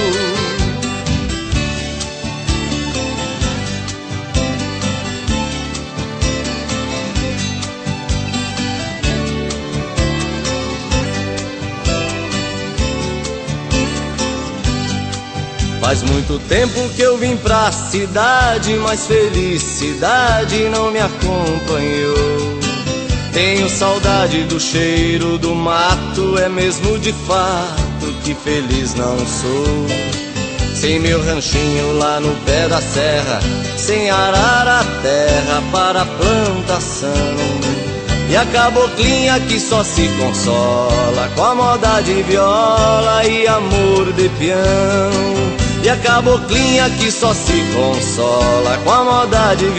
Speaker 14: Faz muito tempo que eu vim pra cidade, mas felicidade não me acompanhou. Tenho saudade do cheiro do mato, é mesmo de fato que feliz não sou. Sem meu ranchinho lá no pé da serra, sem arar a terra para a plantação, e a caboclinha que só se consola com a moda de viola e amor de peão. E a caboclinha que só se consola com a moda de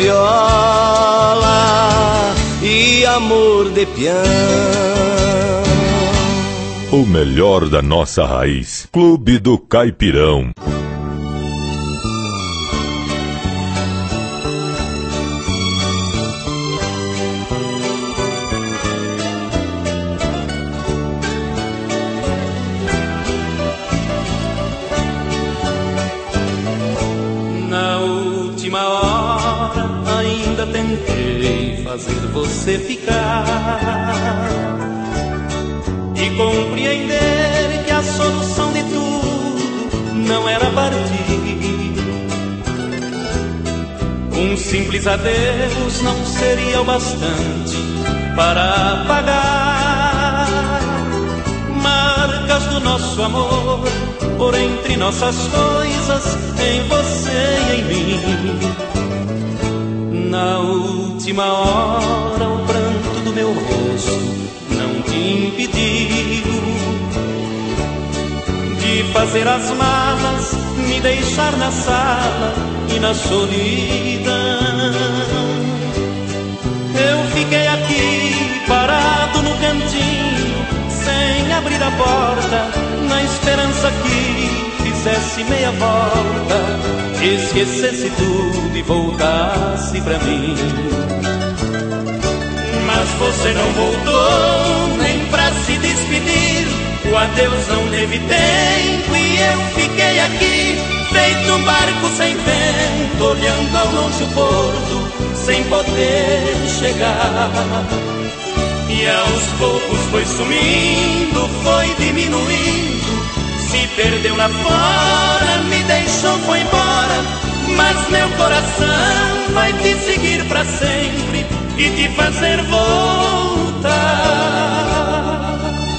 Speaker 14: viola e amor de peão.
Speaker 6: O melhor da nossa raiz. Clube do Caipirão.
Speaker 8: Fazer você ficar e compreender que a solução de tudo não era partir. Um simples adeus não seria o bastante para apagar marcas do nosso amor por entre nossas coisas, em você e em mim. Na última hora o pranto do meu rosto não te impediu de fazer as malas, me deixar na sala e na solidão. Eu fiquei aqui parado no cantinho, sem abrir a porta, na esperança que fizesse meia volta, esquecesse tudo e voltasse pra mim. Mas você não voltou nem pra se despedir, o adeus não teve tempo e eu fiquei aqui, feito um barco sem vento, olhando ao longe o porto, sem poder chegar. E aos poucos foi sumindo, foi diminuindo, se perdeu lá fora, me deixou, foi embora. Mas meu coração vai te seguir pra sempre e te fazer voltar.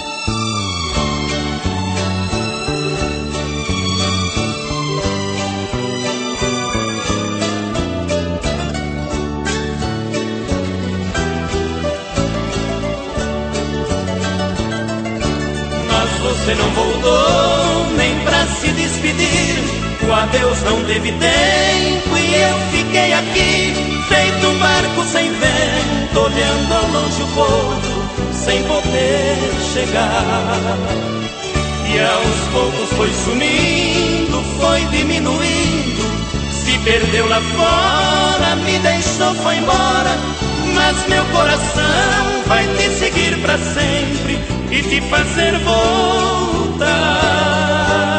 Speaker 8: Mas você não voltou nem pra se despedir, o adeus não teve tempo e eu fiquei aqui, feito um barco sem vento, olhando ao longe o porto, sem poder chegar. E aos poucos foi sumindo, foi diminuindo, se perdeu lá fora, me deixou, foi embora. Mas meu coração vai te seguir pra sempre e te fazer voltar.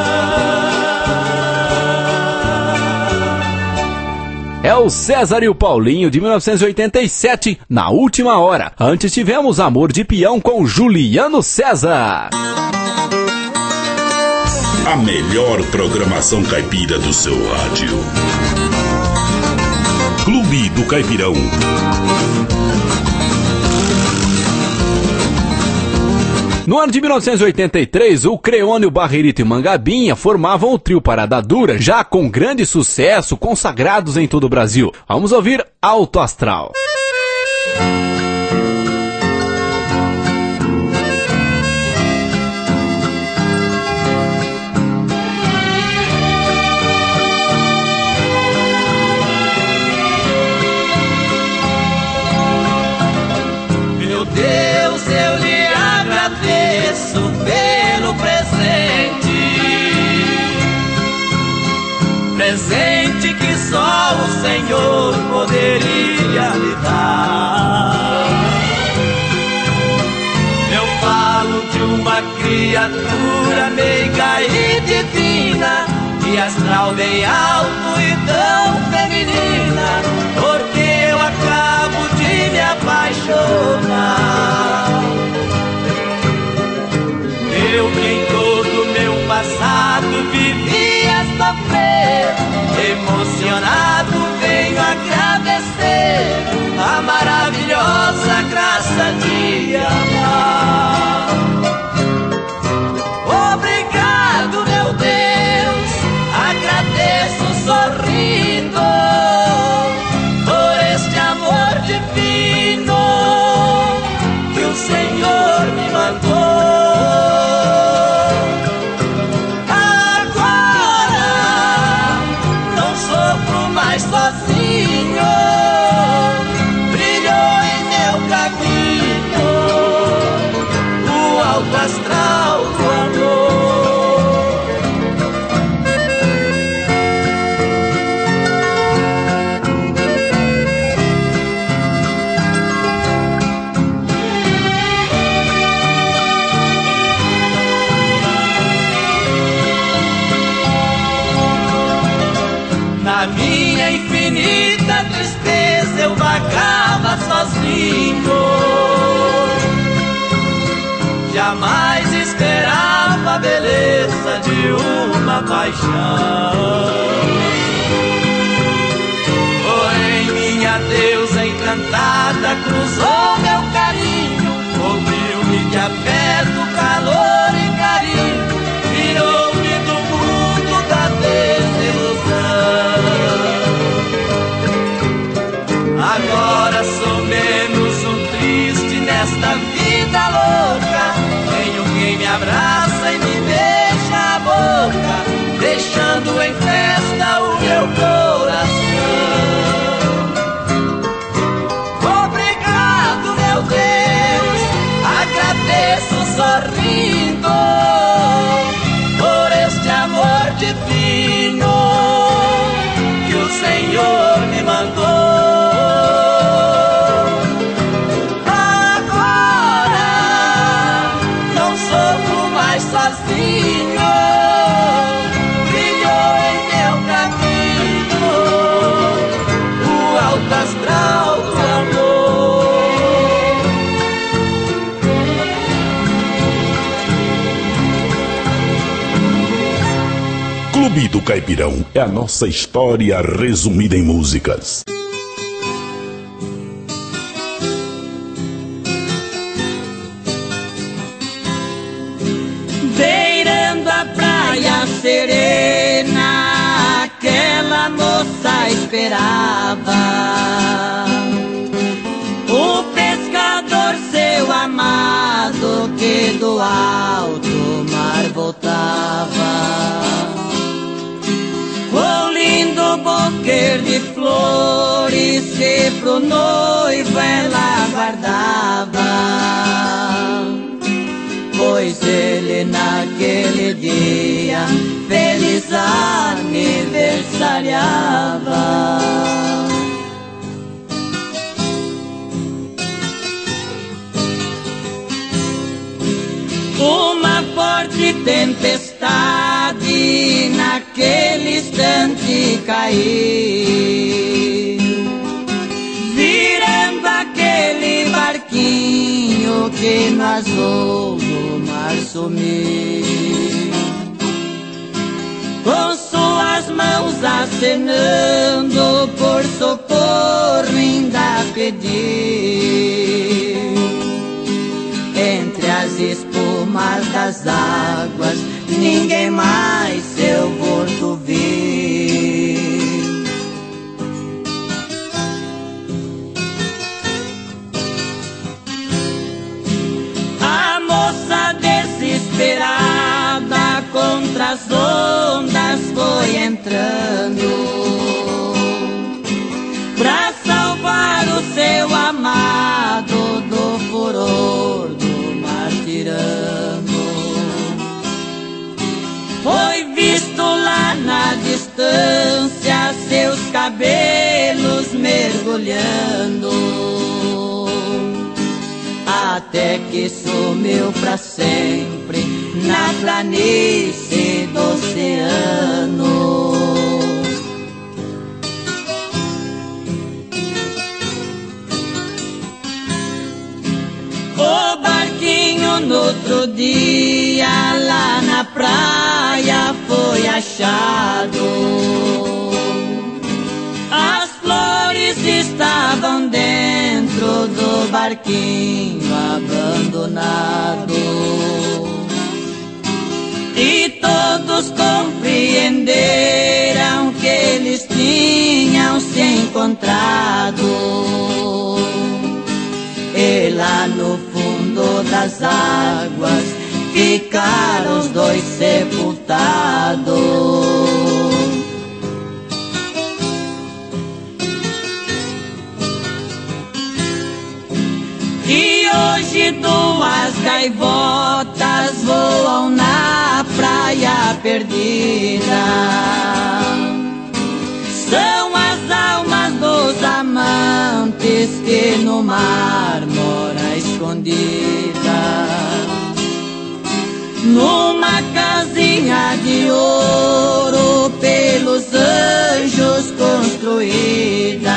Speaker 5: É o César e o Paulinho, de mil novecentos e oitenta e sete, Na Última Hora. Antes tivemos Amor de Peão com Juliano César.
Speaker 1: A melhor programação caipira do seu rádio. Clube do Caipirão.
Speaker 5: No ano de mil novecentos e oitenta e três, o Creone, o Barreirito e o Mangabinha formavam o trio Parada Dura, já com grande sucesso, consagrados em todo o Brasil. Vamos ouvir Alto Astral.
Speaker 3: presente que só o Senhor poderia me dar. Eu falo de uma criatura meiga e divina, de astral bem alto e tão feminina, porque eu acabo de me apaixonar. Eu que em todo meu passado vivia sofrer, emocionado venho agradecer a maravilhosa graça de amar. Obrigado, meu Deus, agradeço sorrindo por este amor divino que o Senhor me mandou. Sozinho, brilhou em meu caminho o alto astral do Na minha infinita tristeza eu vagava sozinho, jamais esperava a beleza de uma paixão. Porém minha deusa encantada cruzou meu carinho, cobriu-me de afeto, calor e carinho, tirou-me do mundo da desilusão. Agora sou menos um triste nesta vida louca, tenho quem me abraça e me beija a boca, deixando em festa o meu coração. Obrigado, meu Deus, agradeço sorrindo por este amor divino que o Senhor me mandou. Sozinho, brilhou em meu caminho o alto astral do amor.
Speaker 1: Clube do Caipirão é a nossa história resumida em músicas.
Speaker 3: Serena, aquela moça esperava o pescador, seu amado, que do alto mar voltava. Com lindo buquê de flores que pro noivo ela guardava, pois ele naquele dia feliz aniversariava. Uma forte tempestade naquele instante caiu, virando aquele barquinho que no azul do mar sumiu. Com suas mãos acenando por socorro ainda pediu, entre as espumas das águas ninguém mais seu vulto viu. A moça desesperada contra as ondas foi entrando pra salvar o seu amado do furor do mar tirando. Foi outro dia lá na praia foi achado. As flores estavam dentro do barquinho abandonado. E todos compreenderam que eles tinham se encontrado. E lá no fundo das águas ficaram os dois sepultados. E hoje duas gaivotas voam na praia perdida. São as almas dos amantes que no mar mora escondida. Numa casinha de ouro pelos anjos construída,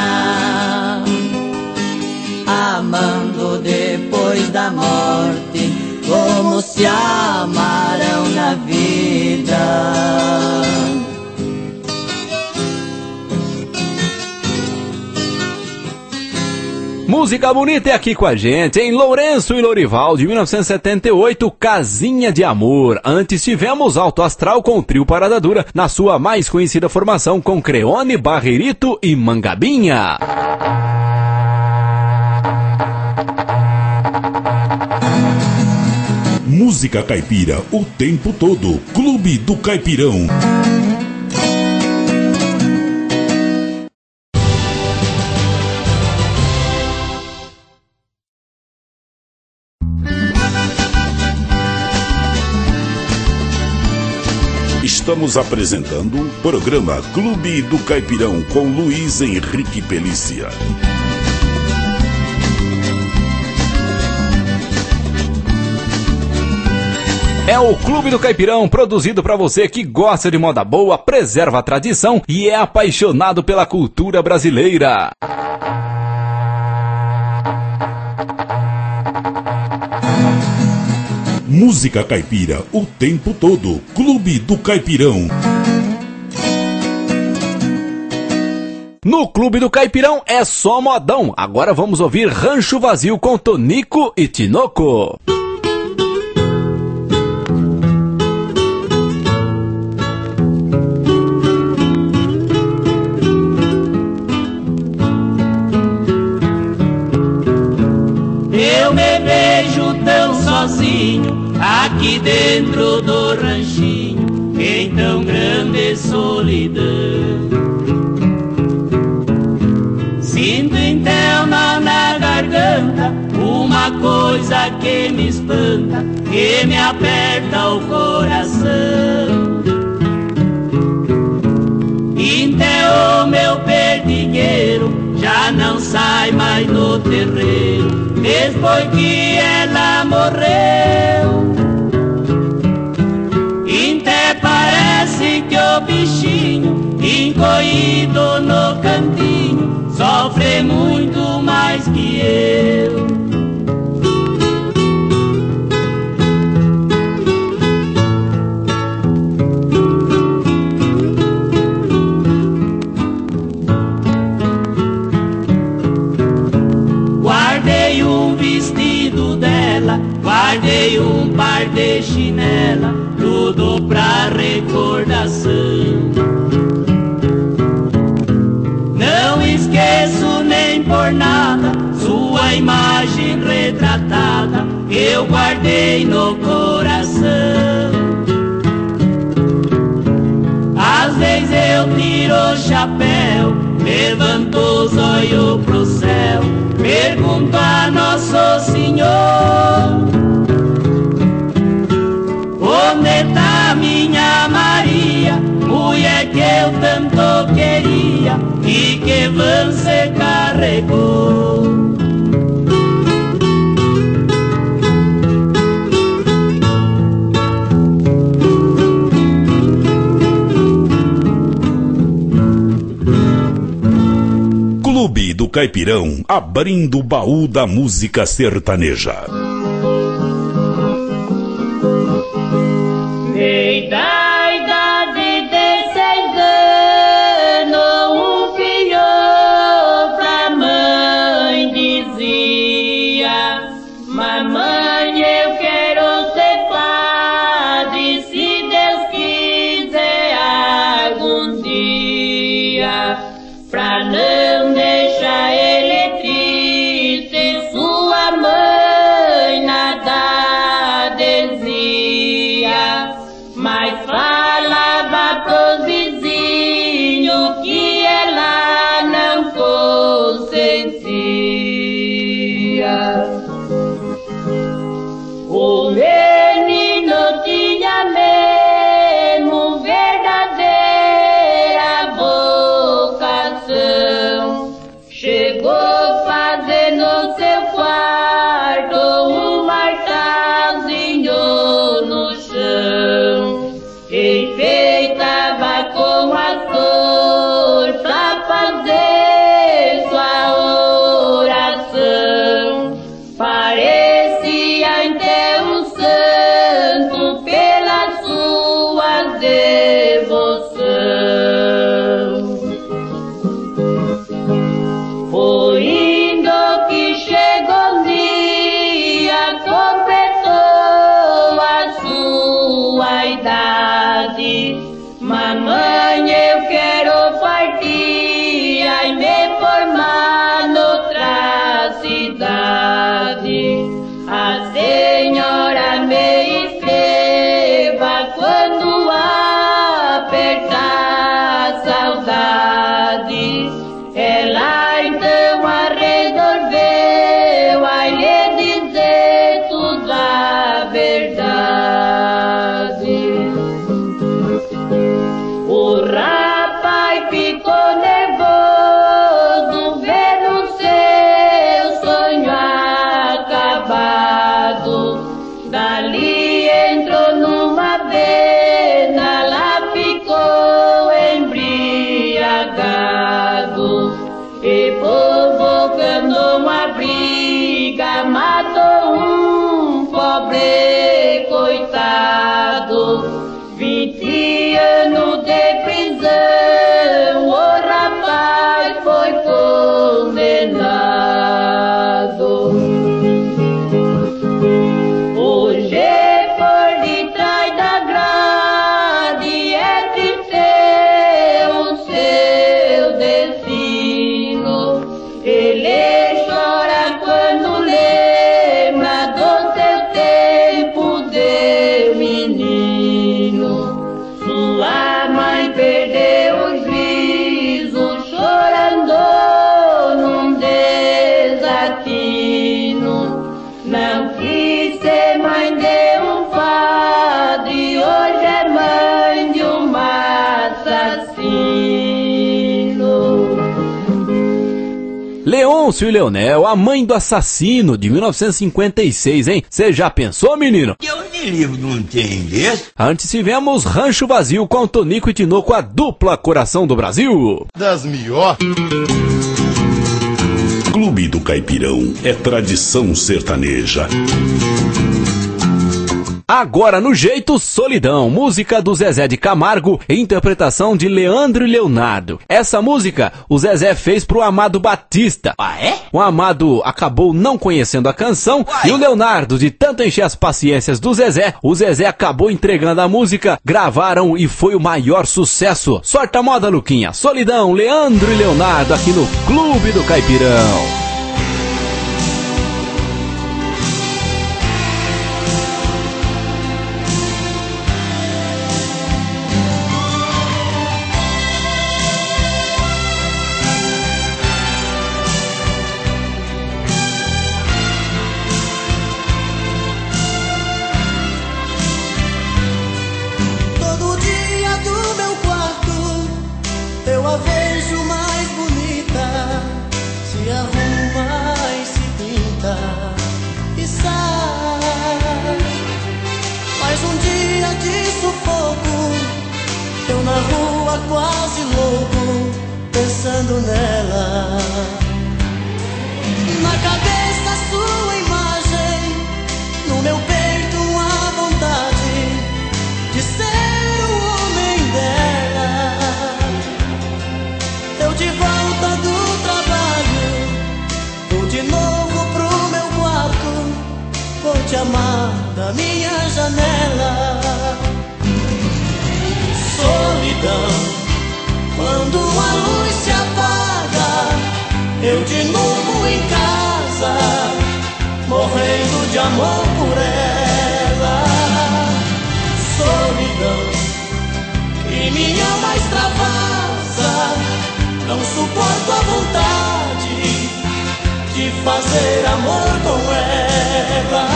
Speaker 3: amando depois da morte, como se amaram na vida.
Speaker 5: Música bonita é aqui com a gente, em Lourenço e Lorival, de mil novecentos e setenta e oito, Casinha de Amor. Antes tivemos Alto Astral com o trio Parada Dura, na sua mais conhecida formação com Creone, Barreirito e Mangabinha.
Speaker 1: Música caipira o tempo todo. Clube do Caipirão. Estamos apresentando o programa Clube do Caipirão com Luiz Henrique Pelícia.
Speaker 5: É o Clube do Caipirão, produzido para você que gosta de moda boa, preserva a tradição e é apaixonado pela cultura brasileira.
Speaker 1: Música caipira o tempo todo. Clube do Caipirão.
Speaker 5: No Clube do Caipirão é só modão. Agora vamos ouvir Rancho Vazio com Tonico e Tinoco.
Speaker 3: Eu me vejo tão sozinho aqui dentro do ranchinho, em tão grande solidão. Sinto então na garganta uma coisa que me espanta, que me aperta o coração. Então o meu perdigueiro já não sai mais no terreiro, depois que ela morreu. Até parece que o bichinho, encolhido no cantinho, sofre muito mais que eu. Guardei um vestido dela, guardei um par de chinela, tudo pra recordação. Não esqueço nem por nada sua imagem retratada, eu guardei no coração. Às vezes eu tiro o chapéu, levanto os olhos pro céu, pergunto a Nosso Senhor: onde tá minha Maria, mulher que eu tanto queria e que vã se carregou?
Speaker 1: Clube do Caipirão, abrindo o baú da música sertaneja.
Speaker 3: pra não deixar ele triste. Sua mãe nada dizia, mas falava pros vizinhos que ela não consentia. O menino tinha mesmo verdadeira vocação. Chegou a fazer no seu quarto um altarzinho no chão. Enfeitava com as cores pra fazer sua oração. Parecia até um santo pela sua devoção. Foi indo que chegou um dia, completou a sua idade. Mamãe, eu quero partir e me formar noutra cidade. A senhora me escreva quando apertar a saudade. Ela então a resolveu a lhe dizer tudo a verdade. O rapaz ficou nervoso vendo seu sonho acabado. Dali entrou numa venda, lá ficou embriagado. E provocando uma briga, matou um pobre coitado. Vinte anos de prisão, o rapaz foi condenado. Hoje por detrás da grade é triste o seu destino. Ele chora quando lembra do seu tempo de menino. Sua mãe perdeu o juízo chorando num desatino. Não quis ser mãe de um padre, hoje é mãe de um assassino.
Speaker 5: Leôncio e Leonel, a mãe do assassino, de mil novecentos e cinquenta e seis, hein? Você já pensou, menino?
Speaker 15: Eu me livro não tem desse.
Speaker 5: Antes tivemos Rancho Vazio com Tonico e Tinoco, a dupla coração do Brasil.
Speaker 10: Das melhores.
Speaker 1: Clube do Caipirão é tradição sertaneja.
Speaker 5: Agora no jeito, Solidão, música do Zezé de Camargo, interpretação de Leandro e Leonardo. Essa música o Zezé fez pro Amado Batista.
Speaker 15: Ah, é?
Speaker 5: O Amado acabou não conhecendo a canção. Uai. E o Leonardo, de tanto encher as paciências do Zezé, o Zezé acabou entregando a música, gravaram e foi o maior sucesso. Sorte a moda, Luquinha. Solidão, Leandro e Leonardo aqui no Clube do Caipirão.
Speaker 16: Quase louco, pensando nela. Na cabeça sua imagem, no meu peito a vontade de ser o homem dela. Eu de volta do trabalho, vou de novo pro meu quarto, vou te amar da minha janela. Solidão, quando a luz se apaga, de novo em casa, morrendo de amor por ela. Solidão que me ama extravasa, não suporto a vontade de fazer amor com ela.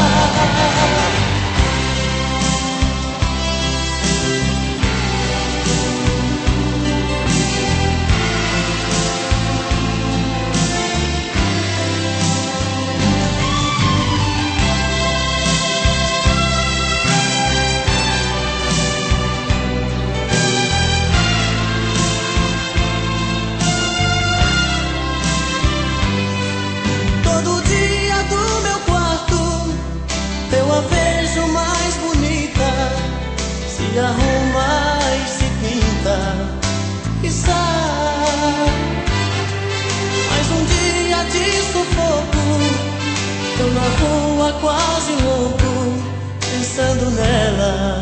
Speaker 16: Se arruma e se pinta e sai. Mais um dia de sufoco, eu na rua quase louco, pensando nela.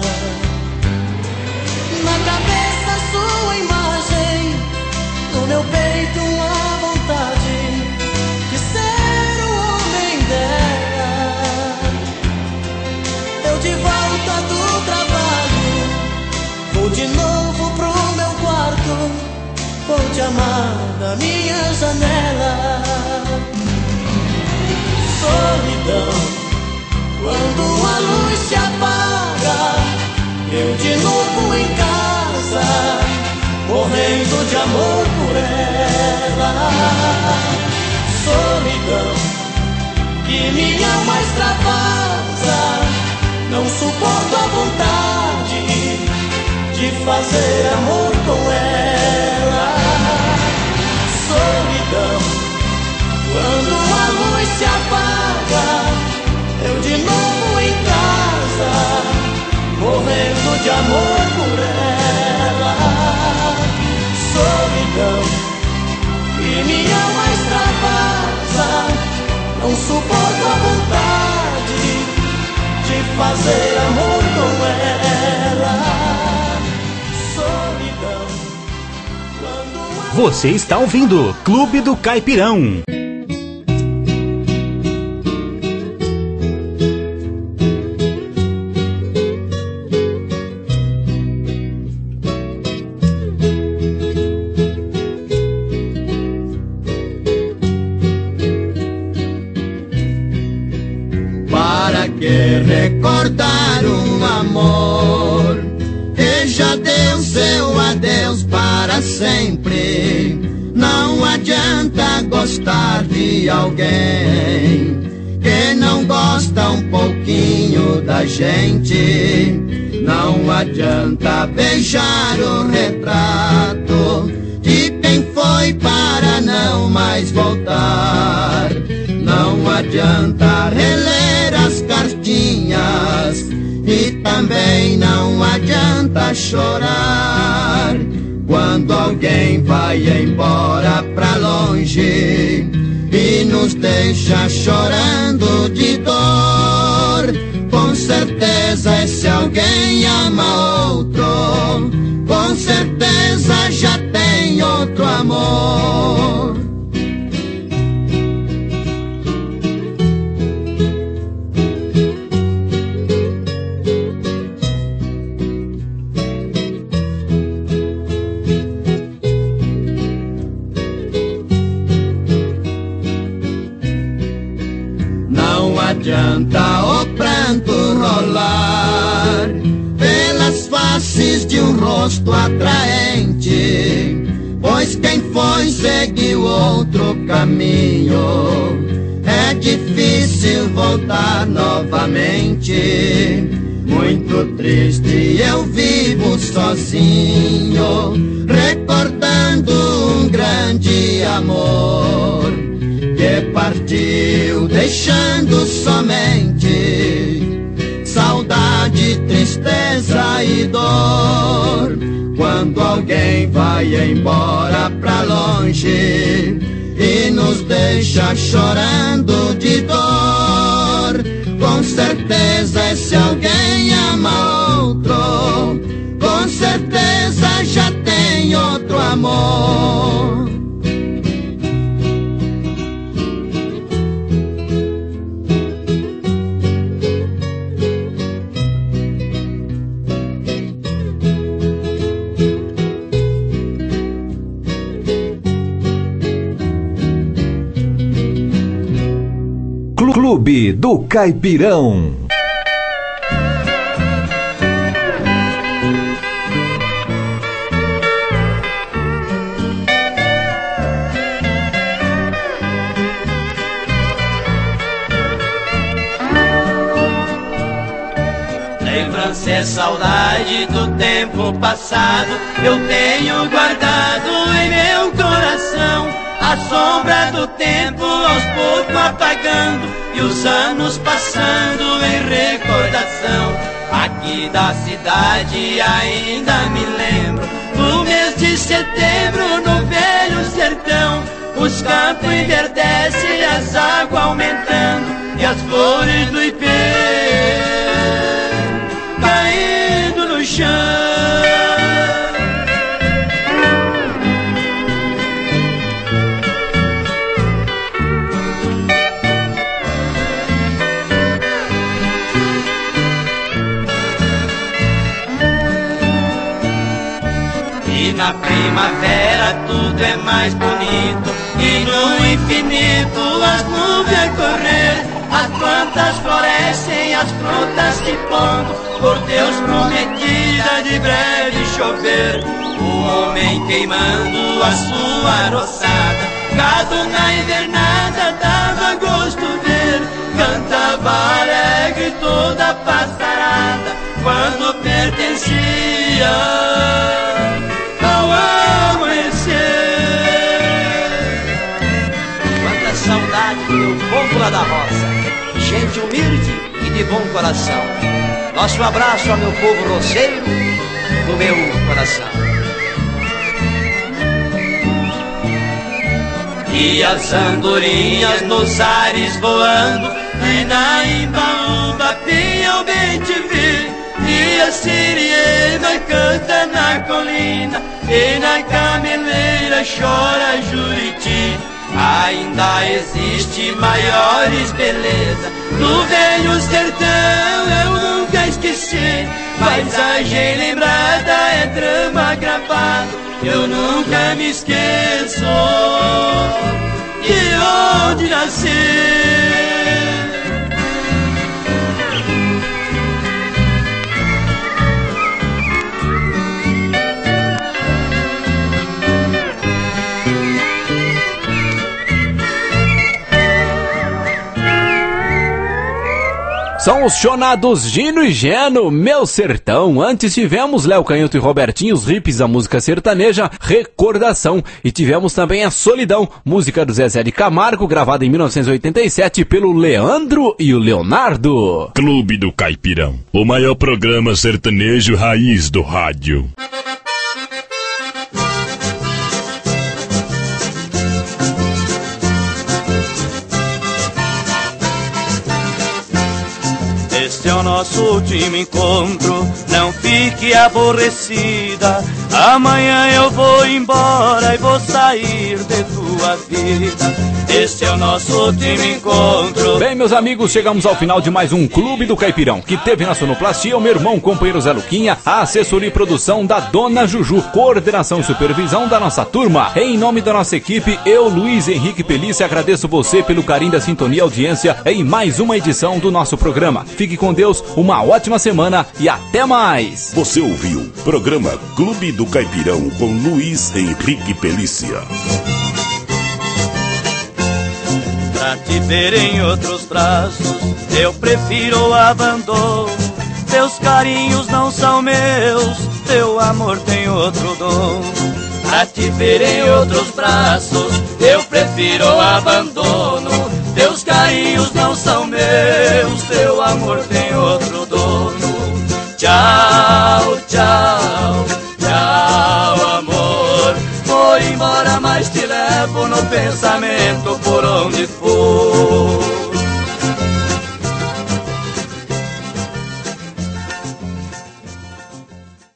Speaker 16: Na cabeça sua imagem, no meu peito uma vontade de ser o homem dela. Eu de volta do trabalho, vou de novo pro meu quarto, vou te amar da minha janela. Solidão, quando a luz se apaga, eu de novo em casa, morrendo de amor por ela. Solidão, que me alma extravasa, não suporto a vontade de fazer amor com ela. Solidão, quando a luz se apaga, eu de novo em casa, morrendo de amor por ela. Solidão, que me alma extravasa, não suporto a vontade de fazer amor com ela.
Speaker 17: Você está ouvindo Clube do Caipirão.
Speaker 18: Para que recordar um amor que já deu seu adeus para sempre? Não adianta gostar de alguém que não gosta um pouquinho da gente. Não adianta beijar o retrato de quem foi para não mais voltar. Não adianta reler as cartinhas e também não adianta chorar quando alguém vai embora pra longe e nos deixa chorando de dor. Com certeza esse alguém ama outro, com certeza já tem outro amor. Não adianta o pranto rolar pelas faces de um rosto atraente, pois quem foi seguiu outro caminho. É difícil voltar novamente. Muito triste eu vivo sozinho, recordando um grande amor que partiu deixando somente saudade, tristeza e dor. Quando alguém vai embora pra longe e nos deixa chorando de dor, com certeza esse alguém ama outro, com certeza já tem outro amor.
Speaker 9: Clube do Caipirão.
Speaker 2: Lembrança é saudade do tempo passado, eu tenho guardado em meu coração. A sombra do tempo aos poucos apagando e os anos passando em recordação. Aqui da cidade ainda me lembro do mês de setembro no velho sertão. Os campos enverdecem, as águas aumentando e as flores do ipê caindo no chão. E na primavera tudo é mais bonito, e no infinito as nuvens a correr. As plantas florescem, as frutas se pondo, por Deus prometida de breve chover. O homem queimando a sua roçada, gado na invernada dava gosto ver. Cantava alegre toda a passarada, quando pertencia ao amanhecer.
Speaker 19: Quanta saudade do meu povo lá da roça, gente humilde e de bom coração. Nosso abraço ao meu povo roceiro do meu coração.
Speaker 2: E as andorinhas nos ares voando, e na Imbaúba pinhão bem te vi. E a siriema canta na colina, e na cameleira chora Juriti. Ainda existe maiores belezas no velho sertão, eu nunca esqueci. Paisagem lembrada é drama gravado, eu nunca me esqueço de onde nasci.
Speaker 5: São os chonados Gino e Geno, Meu Sertão. Antes tivemos Léo Canhoto e Robertinho, os hips da música sertaneja, Recordação. E tivemos também a Solidão, música do Zezé de Camargo, gravada em mil novecentos e oitenta e sete pelo Leandro e o Leonardo.
Speaker 6: Clube do Caipirão, o maior programa sertanejo raiz do rádio.
Speaker 8: Este é o nosso último encontro, não fique aborrecida. Amanhã eu vou embora e vou sair de tua vida. Este é o nosso último encontro.
Speaker 5: Bem, meus amigos, chegamos ao final de mais um Clube do Caipirão, que teve na sonoplastia o meu irmão, companheiro Zé Luquinha, a assessoria e produção da Dona Juju, coordenação e supervisão da nossa turma. Em nome da nossa equipe, eu, Luiz Henrique Pelícia, agradeço você pelo carinho da sintonia e audiência em mais uma edição do nosso programa. Fique com Deus, uma ótima semana e até mais.
Speaker 1: Você ouviu programa Clube do Caipirão com Luiz Henrique Pelícia.
Speaker 8: Pra te ver em outros braços, eu prefiro o abandono. Teus carinhos não são meus, teu amor tem outro dono. Pra te ver em outros braços, eu prefiro o abandono. Teus carinhos não são meus, teu amor tem outro dono. Tchau, tchau, tchau, amor. Vou embora, mas te levo no pensamento por onde for.